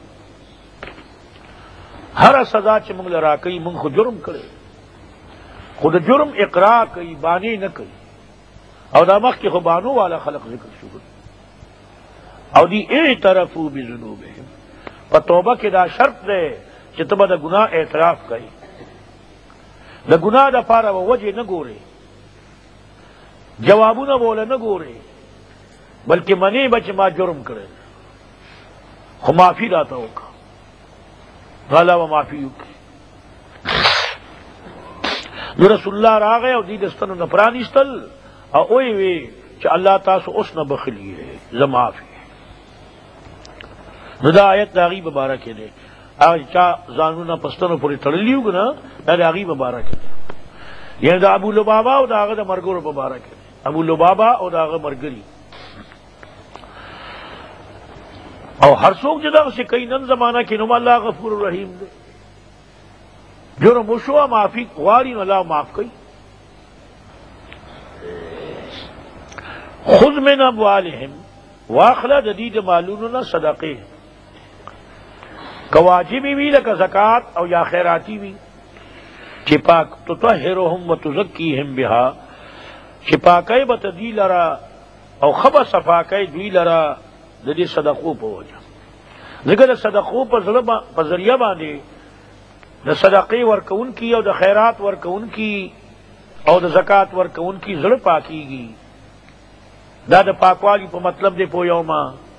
A: هر سزا چې موږ له راکوي موږ خو جرم کړی خو د جرم اقرار کوي بانې نه کوي او دا مخکې خو بانو والا خلق ذکر شو او دی اعترفوا بذنوبهم په توبه کې دا شرط دی چې ته به د ګناه اعتراف کوي د ګناه دپاره به وجې نه ګورې جوابونه به وله نه ګورې بلکې منې به چې ما جرم کړی خو معافي راته وکړه غلا به معافي وکړي نو رسول الله راغی او دی دستنو نه پرانیستل او اوی وی چې الله تاسو اوس نه بخلی زه معافي نو دا آیت د هغې مبارکې دی هغه چا ځانونه پستنو پورې تړلي وو که نه دا د هغې مبارکې دی یعنې د ابو لبابا او د هغه د ملګرو مبارکې دی ابو لبابا او د هغه ملګري او هر څوک چې دغسې کوي نن زمانه کې نوم الله غفور رحیم دی جرم وشوه معافي غواړي نو الله معاف کوي خذ من اموالهم واخله د دې د مالونو نه صدقې که واجبي وي لکه زکات او یا خیراتي وي چې پاک تطهرهم وتزکیهم بها چې پاکۍ به ته دوی لره او ښه به صفا کوي دوی لره د دې صدقو په وجه ځکه د صدقو په ذریعه باندې د صدقې ورکوونکي او د خیرات ورکوونکي او د زکات ورکوونکي زړه پاکیږي دا د پاکوالي په مطلب دی پویوما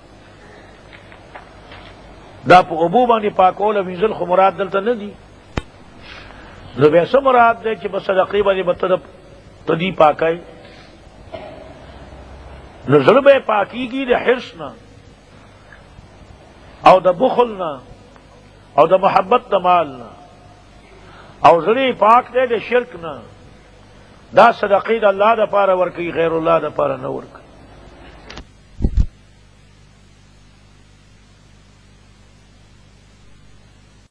A: دا په اوبو باندې پاکول او وینځل خو مراد دلته نه دي نو بیا څه مراد دی چې په صدقې باندې به ته دي پاکئ نو زړه به یې پاکیږي د حرص نه او د بخل نه او د محبت د مال نه او زړه پاک دی د شرک نه دا صدقې د الله دپاره ورکوي غیر الله دپاره نه ورکوي